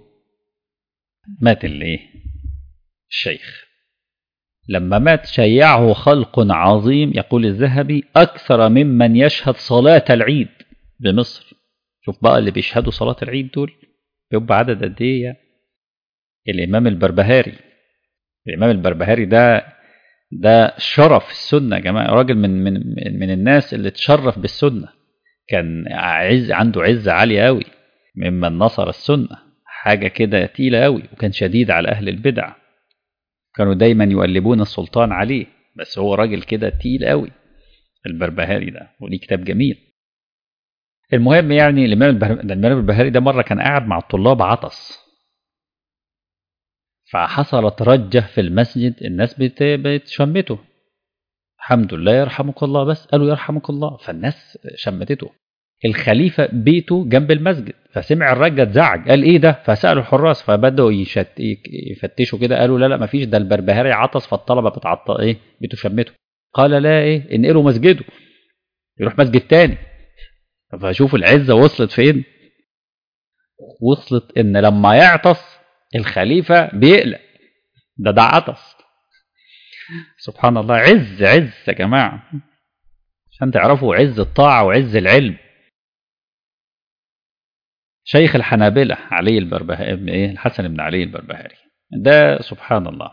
مات الايه الشيخ. لما مات شيعه خلق عظيم، يقول الذهبي أكثر ممن يشهد صلاة العيد بمصر. شوف بقى اللي بيشهدوا صلاة العيد دول بيبقى عدد قد ايه. الإمام البربهاري، الإمام البربهاري ده ده شرف السنة يا جماعة، راجل من من من الناس اللي تشرف بالسنة، كان عز عنده عزة عالية قوي، ممن نصر السنة، حاجة كده تقيلة قوي، وكان شديد على أهل البدع، كانوا دايما يؤلبون السلطان عليه، بس هو راجل كده تقيل قوي البربهاري ده، وليه كتاب جميل. المهم يعني الإمام البربهاري ده مرة كان قاعد مع الطلاب عطس، فحصلت رجة في المسجد، الناس بتشمته، الحمد لله يرحمك الله، بس قالوا يرحمك الله، فالناس شمتته. الخليفة بيته جنب المسجد، فسمع الرجة اتزعج، قال ايه ده؟ فسألوا الحراس، فبدأوا يشت... يفتشوا كده، قالوا لا لا مفيش، ده البربهاري عطس فالطلبة بتعط ايه بتشمته. قال لا ايه انقلوا مسجده، يروح مسجد تاني. فشوفوا العزة وصلت فين، وصلت ان لما يعطس الخليفة بيقلق، ده ده عطس. سبحان الله، عز عز يا جماعة، عشان تعرفوا عز الطاعة وعز العلم. شيخ الحنابلة علي البربهاري، ايه الحسن بن علي البربهاري ده، سبحان الله،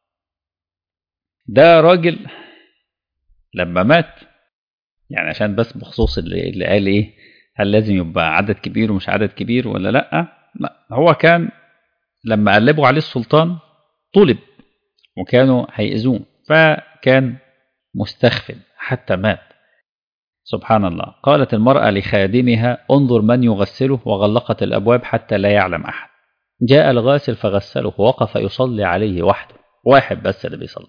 ده راجل لما مات، يعني عشان بس بخصوص اللي, اللي قال ايه هل لازم يبقى عدد كبير ومش عدد كبير ولا لا، لا هو كان لما قلبوا عليه السلطان طلب وكانوا هيئزوه، فكان مستخف حتى مات. سبحان الله. قالت المرأة لخادمها انظر من يغسله، وغلقت الأبواب حتى لا يعلم أحد. جاء الغاسل فغسله ووقف يصلي عليه وحده، واحد بس اللي بيصلي.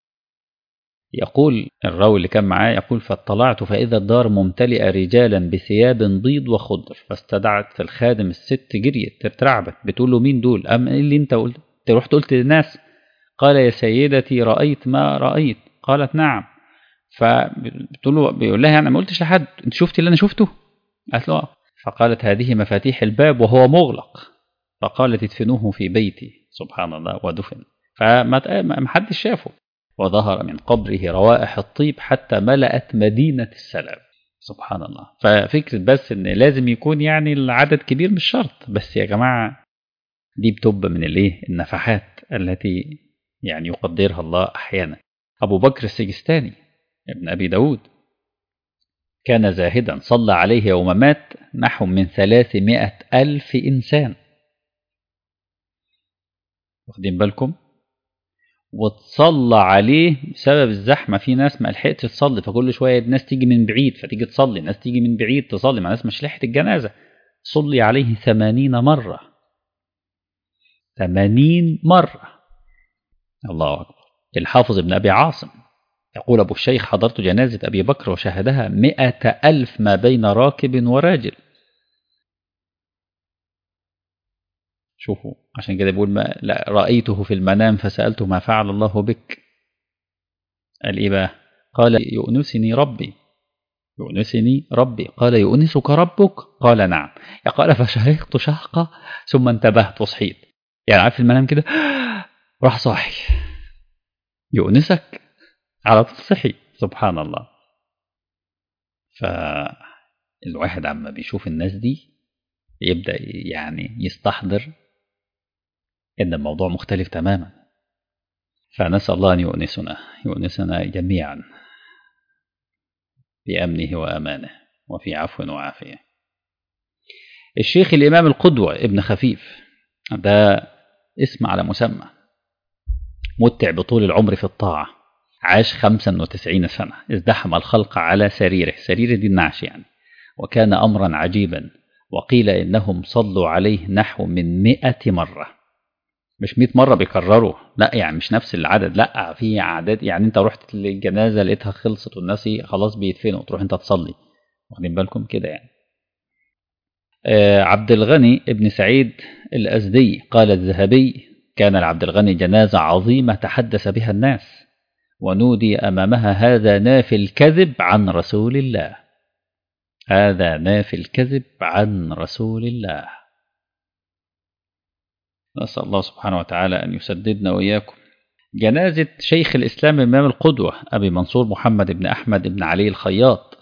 يقول الراوي اللي كان معاه، يقول فاطلعت فإذا الدار ممتلئة رجالا بثياب بيض وخضر، فاستدعت الخادم الست جريت تترعبت، بتقول له مين دول؟ أم إيه اللي انت قلت؟ رحت قلت للناس؟ قال يا سيدتي رأيت ما رأيت. قالت نعم. فبتقول له، بيقول لها انا ما قلتش لحد، انت شفتي اللي انا شفته؟ قالت له. فقالت هذه مفاتيح الباب وهو مغلق. فقالت ادفنوه في بيتي. سبحان الله، ودفن، فما حدش شافه، وظهر من قبره روائح الطيب حتى ملأت مدينة السلام. سبحان الله. ففكرة بس ان لازم يكون يعني العدد كبير مش شرط، بس يا جماعة دي بتبقى من الايه النفحات التي يعني يقدرها الله احيانا. ابو بكر السجستاني ابن أبي داود كان زاهدا، صلى عليه يوم مات نحو من ثلاثمائة ألف إنسان، واخدين بالكم؟ وتصلى عليه بسبب الزحمة، في ناس ما لحقتش تصلي، فكل شوية الناس تيجي من بعيد فتيجي تصلي، ناس تيجي من بعيد تصلي مع ناس مش لحقت الجنازة. صلي عليه ثمانين مرة، ثمانين مرة. الله أكبر. الحافظ ابن أبي عاصم يقول أبو الشيخ حضرت جنازة أبي بكر وشاهدها مئة ألف ما بين راكب وراجل. شوفوا، عشان كده بيقول ما لا رأيته في المنام فسألته ما فعل الله بك. قال إيه بقى؟ قال يؤنسني ربي، يؤنسني ربي. قال يؤنسك ربك؟ قال نعم. قال فشهقت شهقة ثم انتبهت وصحيت. يعني عارف المنام كده راح صاحي يؤنسك على طول صحي. سبحان الله. فالواحد عما بيشوف الناس دي يبدأ يعني يستحضر إن الموضوع مختلف تماما. فنسأل الله أن يؤنسنا يؤنسنا جميعا بأمنه وأمانه وفي عفو وعافية. الشيخ الإمام القدوة ابن خفيف، ده اسم على مسمى، متع بطول العمر في الطاعة، عاش خمسا وتسعين سنة، ازدحم الخلق على سريره، سرير دي النعش يعني، وكان أمرا عجيبا. وقيل إنهم صلوا عليه نحو من مئة مرة، مش مئة مرة بيكرروا، لا يعني مش نفس العدد، لا في أعداد. يعني أنت رحت للجنازة لقيتها خلصت والناس خلاص بيدفنوا، تروح أنت تصلي، واخدين بالكم كده يعني. آه عبد الغني ابن سعيد الأزدي قال الذهبي كان لعبد الغني جنازة عظيمة تحدث بها الناس، ونودي أمامها هذا نافي الكذب عن رسول الله، هذا نافي الكذب عن رسول الله. نسأل الله سبحانه وتعالى أن يسددنا وإياكم. جنازة شيخ الإسلام الإمام القدوة أبي منصور محمد بن أحمد بن علي الخياط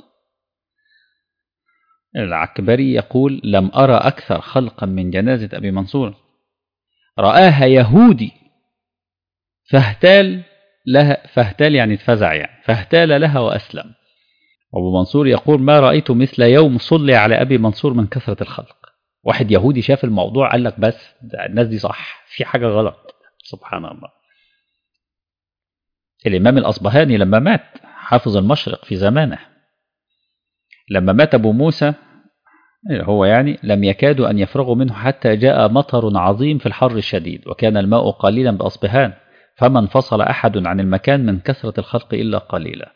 العكبري يقول لم أرى أكثر خلقا من جنازة أبي منصور، رآها يهودي فاهتال لها، فاهتال يعني اتفزع يعني، فاهتال لها وأسلم. أبو منصور يقول ما رأيت مثل يوم صلي على أبي منصور من كثرة الخلق. واحد يهودي شاف الموضوع قال لك بس الناس دي صح، في حاجة غلط. سبحان الله. الإمام الأصبهاني لما مات، حافظ المشرق في زمانه، لما مات أبو موسى هو يعني لم يكادوا أن يفرغوا منه حتى جاء مطر عظيم في الحر الشديد، وكان الماء قليلا بأصبهان، فما انفصل أحد عن المكان من كثرة الخلق إلا قليلا.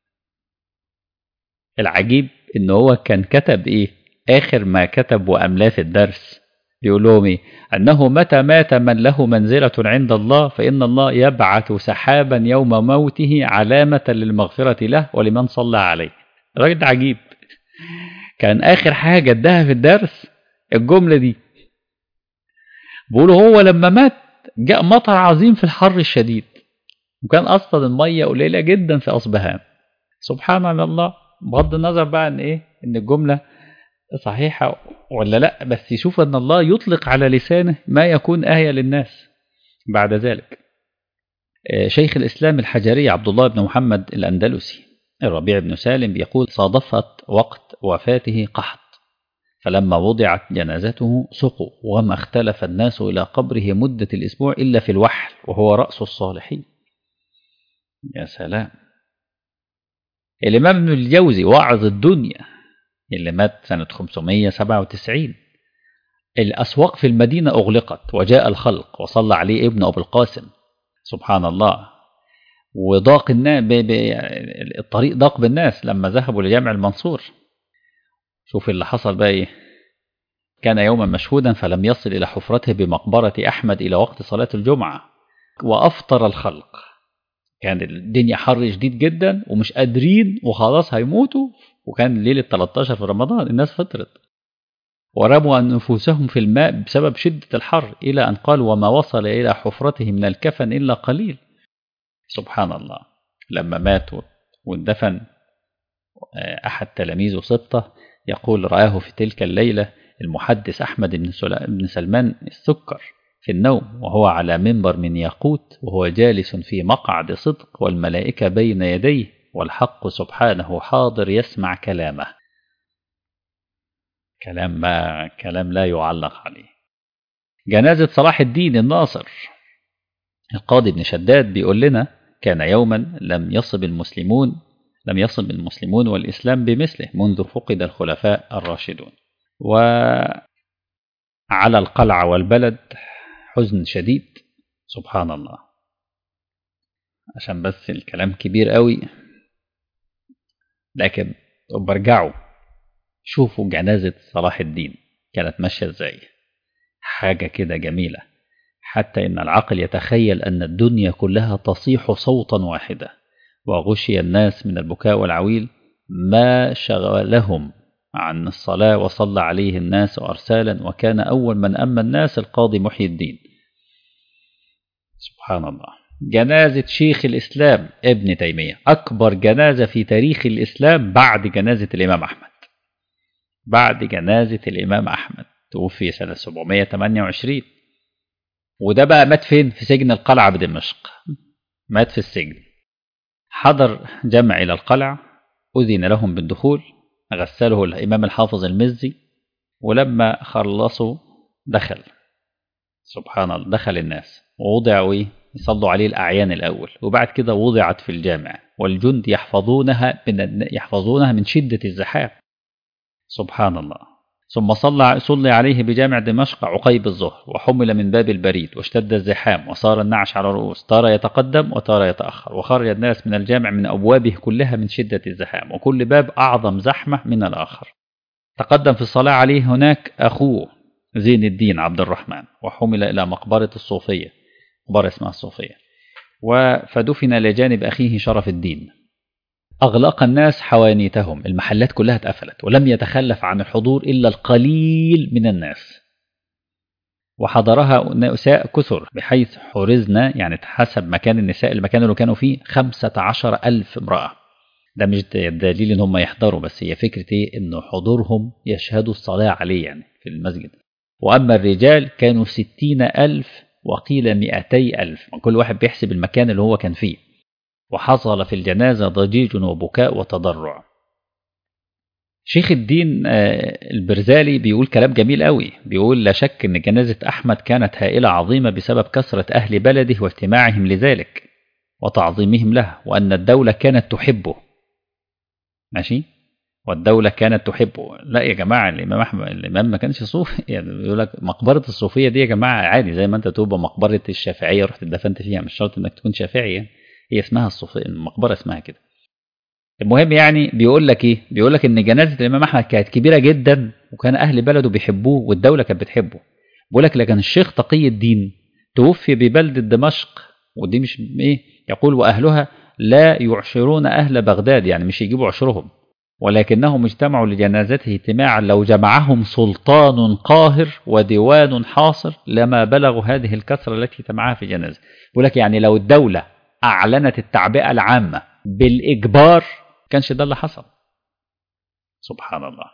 العجيب إن هو كان كتب إيه آخر ما كتب وأملاه في الدرس، بيقول لهم إيه؟ أنه متى مات من له منزلة عند الله فإن الله يبعث سحابا يوم موته علامة للمغفرة له ولمن صلى عليه. الراجل ده عجيب، كان آخر حاجة اداها في الدرس الجملة دي. بيقولوا هو لما مات جاء مطر عظيم في الحر الشديد، وكان أصلا المية قليلة جدا في أصبهان. سبحان الله. بغض النظر بقى ان ايه ان الجملة صحيحة ولا لا، بس يشوف ان الله يطلق على لسانه ما يكون آية للناس بعد ذلك. شيخ الإسلام الحجري عبد الله بن محمد الأندلسي الربيع بن سالم بيقول صادفت وقت وفاته قحط، فلما وضعت جنازته سقوا، وما اختلف الناس إلى قبره مدة الأسبوع إلا في الوحل وهو رأس الصالحين. يا سلام. الإمام ابن الجوزي واعظ الدنيا اللي مات سنة خمسمائة وسبعة وتسعين، الأسواق في المدينة أغلقت وجاء الخلق وصلى عليه ابن أبو القاسم. سبحان الله. وضاق الناس، الطريق ضاق بالناس لما ذهبوا لجامع المنصور. شوف اللي حصل بقى ايه. كان يوما مشهودا فلم يصل إلى حفرته بمقبرة أحمد إلى وقت صلاة الجمعة، وأفطر الخلق. كان الدنيا حر شديد جدا ومش قادرين وخلاص هيموتوا، وكان ليلة ثلاثة عشر في رمضان، الناس فطرت ورموا أنفسهم في الماء بسبب شدة الحر، إلى أن قال وما وصل إلى حفرته من الكفن إلا قليل. سبحان الله. لما ماتوا واندفن أحد تلاميذه سبطة يقول رآه في تلك الليلة المحدث أحمد بن سلمان السكر في النوم وهو على منبر من ياقوت، وهو جالس في مقعد صدق والملائكة بين يديه والحق سبحانه حاضر يسمع كلامه. كلام ما كلام لا يعلق عليه. جنازة صلاح الدين الناصر القاضي بن شداد بيقول لنا كان يوما لم يصب المسلمون لم يصب المسلمون والإسلام بمثله منذ فقد الخلفاء الراشدون، وعلى القلعة والبلد حزن شديد. سبحان الله. عشان بس الكلام كبير قوي، لكن برجعوا شوفوا جنازة صلاح الدين كانت ماشية ازاي، حاجة كده جميلة، حتى إن العقل يتخيل أن الدنيا كلها تصيح صوتا واحدا، وغشي الناس من البكاء والعويل ما شغلهم عن الصلاة، وصلى عليه الناس أرسالا، وكان أول من أما الناس القاضي محي الدين. سبحان الله. جنازة شيخ الإسلام ابن تيمية، أكبر جنازة في تاريخ الإسلام بعد جنازة الإمام أحمد، بعد جنازة الإمام أحمد، توفي سنة سبعمائة وثمانية وعشرين. وده بقى مات فين؟ في سجن القلعة بدمشق، مات في السجن. حضر جمع إلى القلعة، أذن لهم بالدخول، غسله الإمام الحافظ المزي، ولما خلصوا دخل. سبحان الله. دخل الناس ووضعوا إيه؟ يصلوا عليه الأعيان الأول، وبعد كده وضعت في الجامع، والجند يحفظونها من يحفظونها من شدة الزحام. سبحان الله. ثم صلى صلي عليه بجامع دمشق عقيب الظهر، وحمل من باب البريد، واشتد الزحام، وصار النعش على الرؤوس، تارة يتقدم وتارة يتأخر، وخرج الناس من الجامع من أبوابه كلها من شدة الزحام، وكل باب أعظم زحمة من الآخر. تقدم في الصلاة عليه هناك أخوه زين الدين عبد الرحمن، وحمل إلى مقبرة الصوفية، مقبرة اسمها الصوفية، فدفن لجانب أخيه شرف الدين. أغلق الناس حوانيتهم، المحلات كلها اتقفلت، ولم يتخلف عن الحضور إلا القليل من الناس، وحضرها نساء كثر بحيث حرزنا، يعني حسب مكان النساء المكان اللي كانوا فيه خمسة عشر ألف امرأة. ده مش دليل إن هم يحضروا، بس هي فكرة إيه؟ إنه حضورهم يشهدوا الصلاة عليه يعني في المسجد. وأما الرجال كانوا ستين ألف، وقيل مئتي ألف، كل واحد بيحسب المكان اللي هو كان فيه. وحصل في الجنازة ضجيج وبكاء وتضرع. شيخ الدين البرزالي بيقول كلام جميل قوي، بيقول لا شك أن جنازة أحمد كانت هائلة عظيمة بسبب كثرة أهل بلده واجتماعهم لذلك وتعظيمهم له، وأن الدولة كانت تحبه. ماشي. والدولة كانت تحبه. لا يا جماعة، الإمام أحمد الإمام ما كانش صوفي يعني. بيقول لك مقبرة الصوفية دي يا جماعة عادي، زي ما أنت تبقى مقبرة الشافعية رحت اتدفنت فيها، مش شرط إنك تكون شافعي يعني. هي اسمها الصوفية، المقبرة اسمها كده. المهم يعني بيقول لك ايه؟ بيقول لك ان جنازه الامام احمد كانت كبيره جدا، وكان اهل بلده بيحبوه، والدوله كانت بتحبه. بيقول لك لكن الشيخ تقي الدين توفي ببلده دمشق، ودي مش ايه، يقول واهلها لا يعشرون اهل بغداد، يعني مش يجيبوا عشرهم، ولكنهم اجتمعوا لجنازته اجتماعا لو جمعهم سلطان قاهر وديوان حاصر لما بلغوا هذه الكثره التي جمعها في جنازه. بيقول لك يعني لو الدوله اعلنت التعبئه العامه بالاجبار كانش ده اللي حصل. سبحان الله.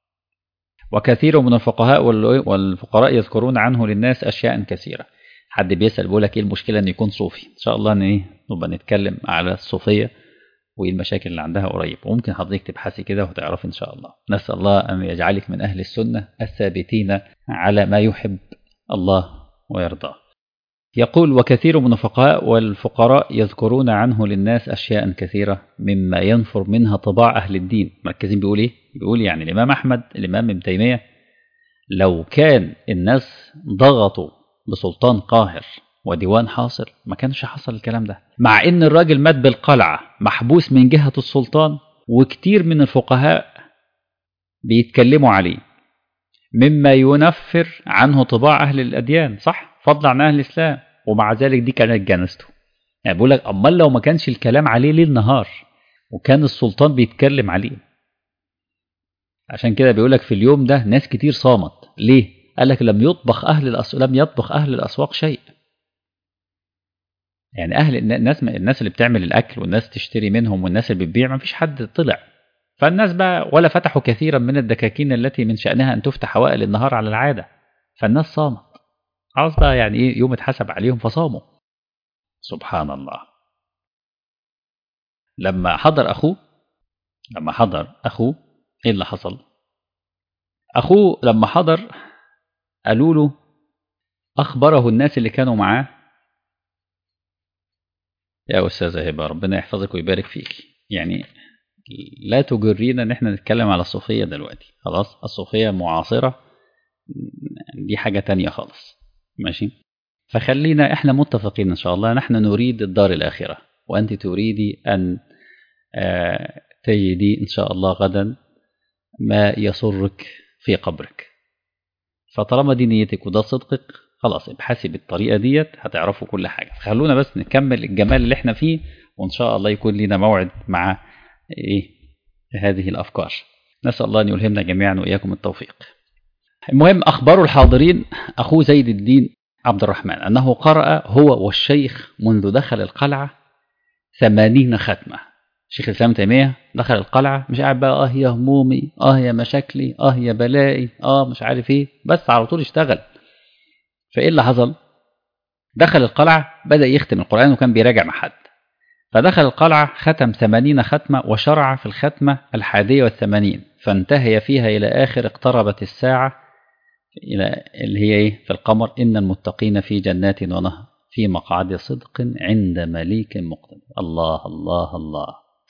وكثير من الفقهاء والفقراء يذكرون عنه للناس أشياء كثيرة. حد بيسأل بيقول لك إيه المشكلة أن يكون صوفي؟ إن شاء الله إن نبقى نتكلم على الصوفية وإيه المشاكل اللي عندها قريب، وممكن حضرتك تبحثي كده وتعرفي إن شاء الله. نسأل الله أن يجعلك من أهل السنة الثابتين على ما يحب الله ويرضاه. يقول وكثير من الفقهاء والفقراء يذكرون عنه للناس أشياء كثيرة مما ينفر منها طباع أهل الدين. مركزين بيقول إيه؟ بيقول يعني الإمام أحمد الإمام ابن تيمية لو كان الناس ضغطوا بسلطان قاهر وديوان حاصر ما كانش حصل الكلام ده، مع إن الراجل مات بالقلعة محبوس من جهة السلطان، وكتير من الفقهاء بيتكلموا عليه مما ينفر عنه طباع أهل الأديان، صح؟ فضلا عن أهل الإسلام، ومع ذلك دي كانت جنازته. يعني بقول لك أمال لو ما كانش الكلام عليه ليل نهار وكان السلطان بيتكلم عليه. عشان كده بيقول لك في اليوم ده ناس كتير صامت. ليه؟ قال لك لم يطبخ أهل الأسواق لم يطبخ أهل الأسواق شيء. يعني أهل الناس الناس اللي بتعمل الأكل والناس تشتري منهم والناس اللي بتبيع ما فيش حد طلع. فالناس بقى ولا فتحوا كثيرا من الدكاكين التي من شأنها أن تفتح أوائل النهار على العادة، فالناس صامت. عاوز بقى يعني إيه يوم اتحسب عليهم فصاموا. سبحان الله. لما حضر أخوه لما حضر أخوه إيه اللي حصل؟ أخوه لما حضر قالوا له، أخبره الناس اللي كانوا معاه يا أستاذة هبة ربنا يحفظك ويبارك فيك. يعني لا تجرينا ان احنا نتكلم على الصوفية دلوقتي، خلاص الصوفية معاصرة دي حاجة تانية خالص. ماشي، فخلينا احنا متفقين ان شاء الله، نحن نريد الدار الآخرة وأنت تريدي أن تجدي إن شاء الله غدا ما يسرك في قبرك. فطالما دي نيتك وده صدقك خلاص ابحثي بالطريقة ديت هتعرفوا كل حاجة. خلونا بس نكمل الجمال اللي احنا فيه وإن شاء الله يكون لنا موعد مع إيه هذه الأفكار. نسأل الله أن يلهمنا جميعا وإياكم التوفيق. المهم أخبار الحاضرين أخوه زيد الدين عبد الرحمن أنه قرأ هو والشيخ منذ دخل القلعة ثمانين ختمة. شيخ الإسلام تيمية دخل القلعة مش قاعد بقى اه يا همومي اه يا مشاكلي اه يا بلائي اه مش عارف ايه، بس على طول اشتغل. فايه اللي حصل؟ دخل القلعة بدأ يختم القرآن وكان بيراجع مع حد، فدخل القلعة ختم ثمانين ختمة وشرع في الختمة الحادية والثمانين فانتهي فيها إلى آخر اقتربت الساعة إلى اللي هي ايه في القمر إن المتقين في جنات ونهر في مقعد صدق عند مليك مقتدر. الله الله الله،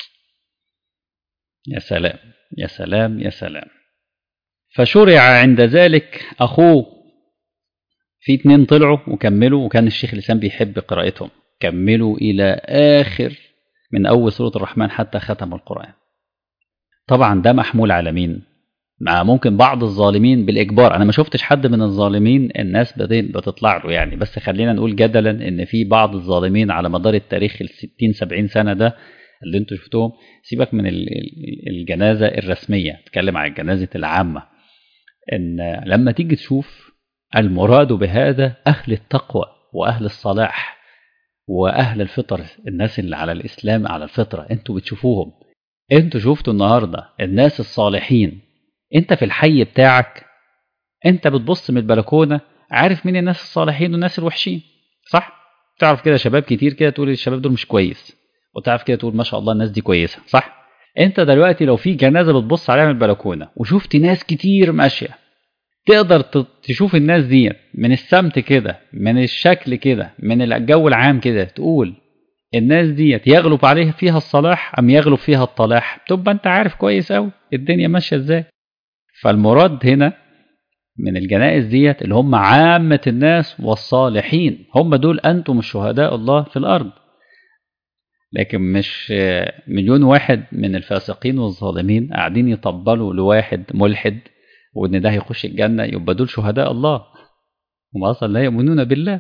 يا سلام يا سلام يا سلام. فشرع عند ذلك أخوه، في اتنين طلعوا وكملوا وكان الشيخ الإسلام بيحب قراءتهم، كملوا إلى آخر من أول سورة الرحمن حتى ختم القرآن. طبعا ده محمول على مين؟ مع ممكن بعض الظالمين بالإجبار، أنا ما شفتش حد من الظالمين الناس بتطلع له يعني، بس خلينا نقول جدلا إن في بعض الظالمين على مدار التاريخ الستين سبعين سنة ده اللي انتوا شفتوهم. سيبك من الجنازة الرسمية، اتكلم عن الجنازة العامة. ان لما تيجي تشوف المراد بهذا أهل التقوى وأهل الصلاح وأهل الفطر، الناس اللي على الإسلام على الفطرة انتوا بتشوفوهم. انتوا شفتوا النهاردة الناس الصالحين، انت في الحي بتاعك انت بتبص من البلكونة عارف مين الناس الصالحين والناس الوحشين، صح؟ تعرف كده شباب كتير كده تقول الشباب دول مش كويس، وتعرف كده تقول ما شاء الله الناس دي كويسة، صح؟ انت دلوقتي لو في جنازة بتبص عليها من البلكونة وشفت ناس كتير ماشية، تقدر تشوف الناس دي من السمت كده من الشكل كده من الجو العام كده تقول الناس دي يغلب عليها فيها الصلاح أم يغلب فيها الطلاح، تبقى انت عارف كويس أوي الدنيا ماشية ازاي. فالمراد هنا من الجنائز ديت اللي هم عامة الناس والصالحين، هم دول أنتم الشهداء الله في الأرض، لكن مش مليون واحد من الفاسقين والظالمين قاعدين يطبلوا لواحد ملحد وإن ده هيخش الجنة يبقى دول شهداء الله، هم أصلا لا يؤمنون بالله.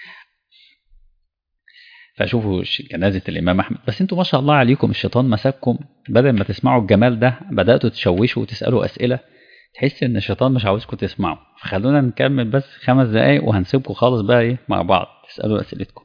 فشوفوا جنازة الإمام أحمد، بس انتوا ما شاء الله عليكم الشيطان مسككم، بدل ما تسمعوا الجمال ده بدأتوا تشوشوا وتسألوا أسئلة تحس ان الشيطان مش عاوزكم تسمعوا. فخلونا نكمل بس خمس دقايق وهنسيبكم خالص بقى ايه مع بعض تسألوا أسئلتكم.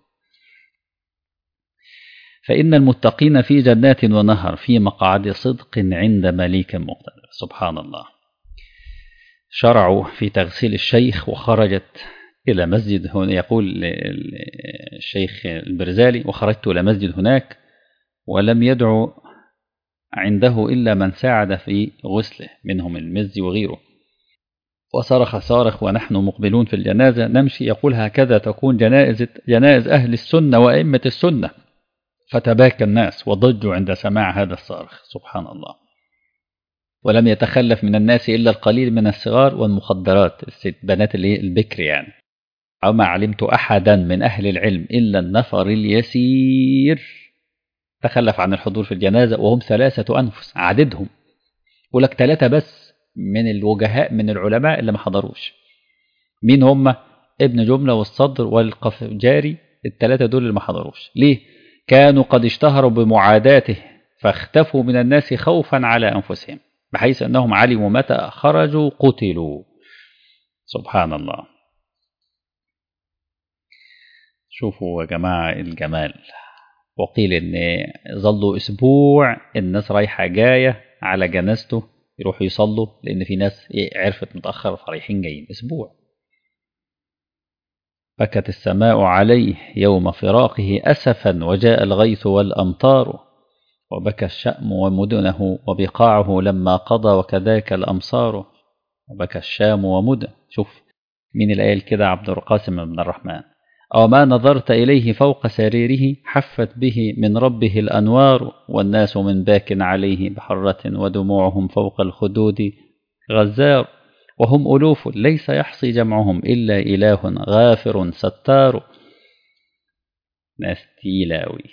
فإن المتقين في جنات ونهر في مقعد صدق عند مليك مقتدر. سبحان الله. شرعوا في تغسيل الشيخ وخرجت إلى مسجد هنا، يقول الشيخ البرزالي وخرجت إلى مسجد هناك ولم يدعو عنده إلا من ساعد في غسله منهم المزي وغيره. وصرخ صارخ ونحن مقبلون في الجنازة نمشي، يقول هكذا تكون جنائز, جنائز أهل السنة وأئمة السنة. فتباكى الناس وضجوا عند سماع هذا الصارخ. سبحان الله. ولم يتخلف من الناس إلا القليل من الصغار والمخدرات، البنات اللي البكر يعني. وما علمت أحدا من أهل العلم إلا النفر اليسير تخلف عن الحضور في الجنازة وهم ثلاثة أنفس عددهم، يقول لك ثلاثة بس من الوجهاء من العلماء اللي ما حضروش. مين هم؟ ابن جملة والصدر والقفجاري، الثلاثة دول اللي ما حضروش. ليه؟ كانوا قد اشتهروا بمعاداته فاختفوا من الناس خوفا على أنفسهم بحيث أنهم علموا متى خرجوا قتلوا. سبحان الله. شوفوا يا جماعة الجمال. وقيل ان ظلوا اسبوع الناس رايحة جاية على جنازته يروحوا يصلوا، لان في ناس عرفت متأخر فرايحين جايين اسبوع. بكت السماء عليه يوم فراقه أسفا وجاء الغيث والأمطار، وبكى الشأم ومدنه وبقاعه لما قضى وكذاك الأمصار، وبكى الشام ومدن. شوف مين الآية كده؟ عبد القاسم بن الرحمن. أو ما نظرت إليه فوق سريره حفت به من ربه الأنوار والناس من باك عليه بحرة ودموعهم فوق الخدود غزار وهم ألوف ليس يحصي جمعهم إلا إله غافر ستار. ناس تقيلة أوي.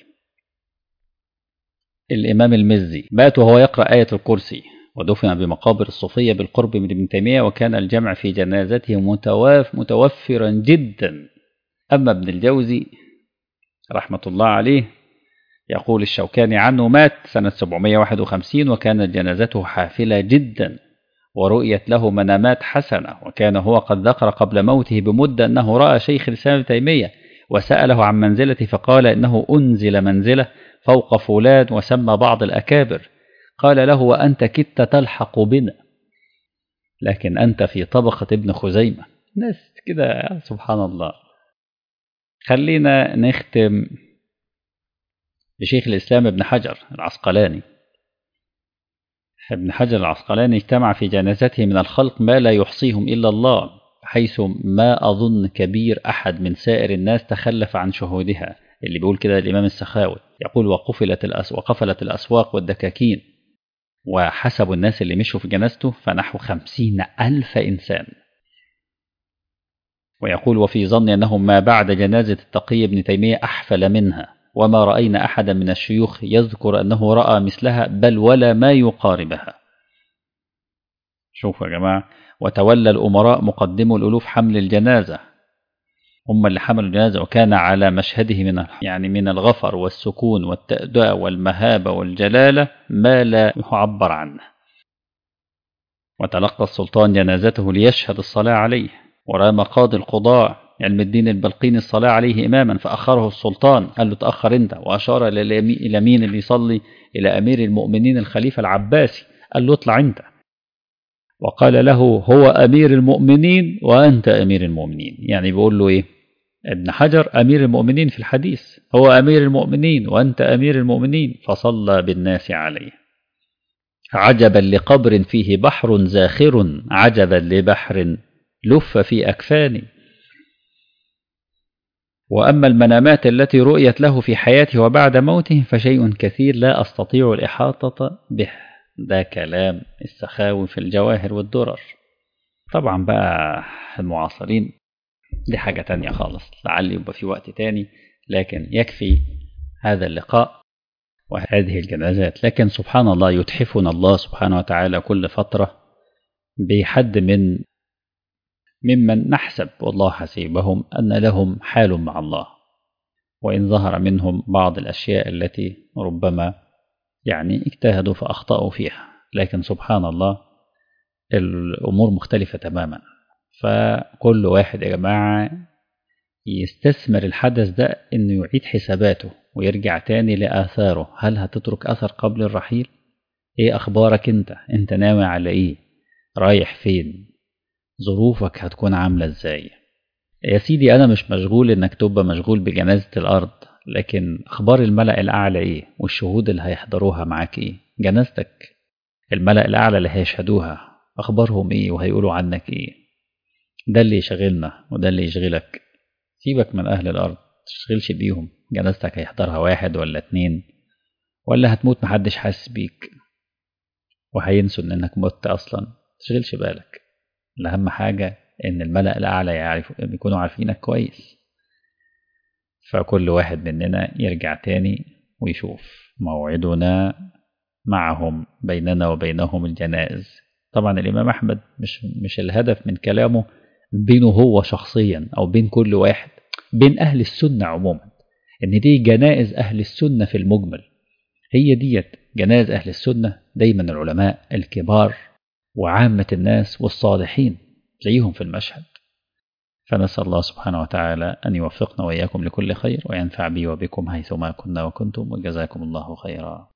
الإمام المزي مات وهو يقرأ آية الكرسي ودفن بمقابر الصوفية بالقرب من ابن تيمية وكان الجمع في جنازته متواف متوفرا جدا. أما ابن الجوزي رحمة الله عليه يقول الشوكاني عنه مات سنة سبعمائة وواحد وخمسين وكانت جنازته حافلة جدا ورؤيت له منامات حسنة وكان هو قد ذكر قبل موته بمدة أنه رأى شيخ الإسلام ابن تيمية وسأله عن منزلته فقال إنه أنزل منزله فوق فلان وسمى بعض الأكابر قال له وأنت كدت تلحق بنا لكن أنت في طبقة ابن خزيمة. ناس كده سبحان الله. خلينا نختم بشيخ الإسلام ابن حجر العسقلاني. ابن حجر العسقلاني اجتمع في جنازته من الخلق ما لا يحصيهم إلا الله حيث ما أظن كبير أحد من سائر الناس تخلف عن شهودها. اللي بيقول كده الإمام السخاوي يقول وقفلت, الأس وقفلت الأسواق والدكاكين وحسبوا الناس اللي مشوا في جنازته فنحو خمسين ألف إنسان. ويقول وفي ظني أنهم ما بعد جنازة التقي ابن تيمية أحفل منها وما رأينا أحدا من الشيوخ يذكر أنه رأى مثلها بل ولا ما يقاربها. شوفوا يا جماعة. وتولى الأمراء مقدمو الألوف حمل الجنازة هم اللي حملوا الجنازة وكان على مشهده من يعني من الغفر والسكون والتأداء والمهابة والجلالة ما لا يعبر عنه. وتلقى السلطان جنازته ليشهد الصلاة عليه ورام قاضي القضاء علم الدين البلقيني الصلاة عليه إماما فأخره السلطان قال له تأخر أنت وأشار إلى مين اللي يصلي إلى أمير المؤمنين الخليفة العباسي قال له اطلع أنت وقال له هو أمير المؤمنين وأنت أمير المؤمنين. يعني بيقول له إيه ابن حجر أمير المؤمنين في الحديث هو أمير المؤمنين وأنت أمير المؤمنين فصلى بالناس عليه. عجبا لقبر فيه بحر زاخر عجبا لبحر لف في أكفاني. وأما المنامات التي رؤيت له في حياته وبعد موته فشيء كثير لا أستطيع الإحاطة به. ده كلام السخاوي في الجواهر والدرر. طبعا بقى المعاصرين دي حاجة تانية خالص لعل يبقى في وقت تاني لكن يكفي هذا اللقاء وهذه الجنازات. لكن سبحان الله يتحفنا الله سبحانه وتعالى كل فترة بحد من ممن نحسب والله حسيبهم أن لهم حال مع الله وإن ظهر منهم بعض الأشياء التي ربما يعني اجتهدوا فأخطأوا فيها لكن سبحان الله الأمور مختلفة تماما. فكل واحد يا جماعة يستثمر الحدث ده إنه يعيد حساباته ويرجع تاني لآثاره. هل هتترك أثر قبل الرحيل؟ إيه أخبارك أنت؟ أنت ناوي على إيه؟ رايح فين؟ ظروفك هتكون عاملة إزاي؟ يا سيدي أنا مش مشغول إنك تبقى مشغول بجنازة الأرض لكن أخبار الملأ الأعلى إيه؟ والشهود اللي هيحضروها معاك إيه؟ جنازتك الملأ الأعلى اللي هيشهدوها أخبارهم إيه وهيقولوا عنك إيه؟ ده اللي يشغلنا وده اللي يشغلك. سيبك من أهل الأرض تشغلش بيهم. جنازتك هيحضرها واحد ولا اتنين ولا هتموت محدش حاسس بيك وهينسوا إنك مت أصلا. تشغلش بالك. الأهم حاجة إن الملأ الأعلى يعرفوا يكونوا عارفينك كويس. فكل واحد مننا يرجع تاني ويشوف موعدنا معهم بيننا وبينهم الجنائز. طبعا الإمام أحمد مش مش الهدف من كلامه بينه هو شخصيا أو بين كل واحد بين أهل السنة عموما إن دي جنائز أهل السنة في المجمل. هي ديت جنائز أهل السنة. دايما العلماء الكبار وعامة الناس والصالحين تلاقيهم في المشهد. فنسأل الله سبحانه وتعالى أن يوفقنا وإياكم لكل خير وينفع بي وبكم حيثما كنا وكنتم وجزاكم الله خيرا.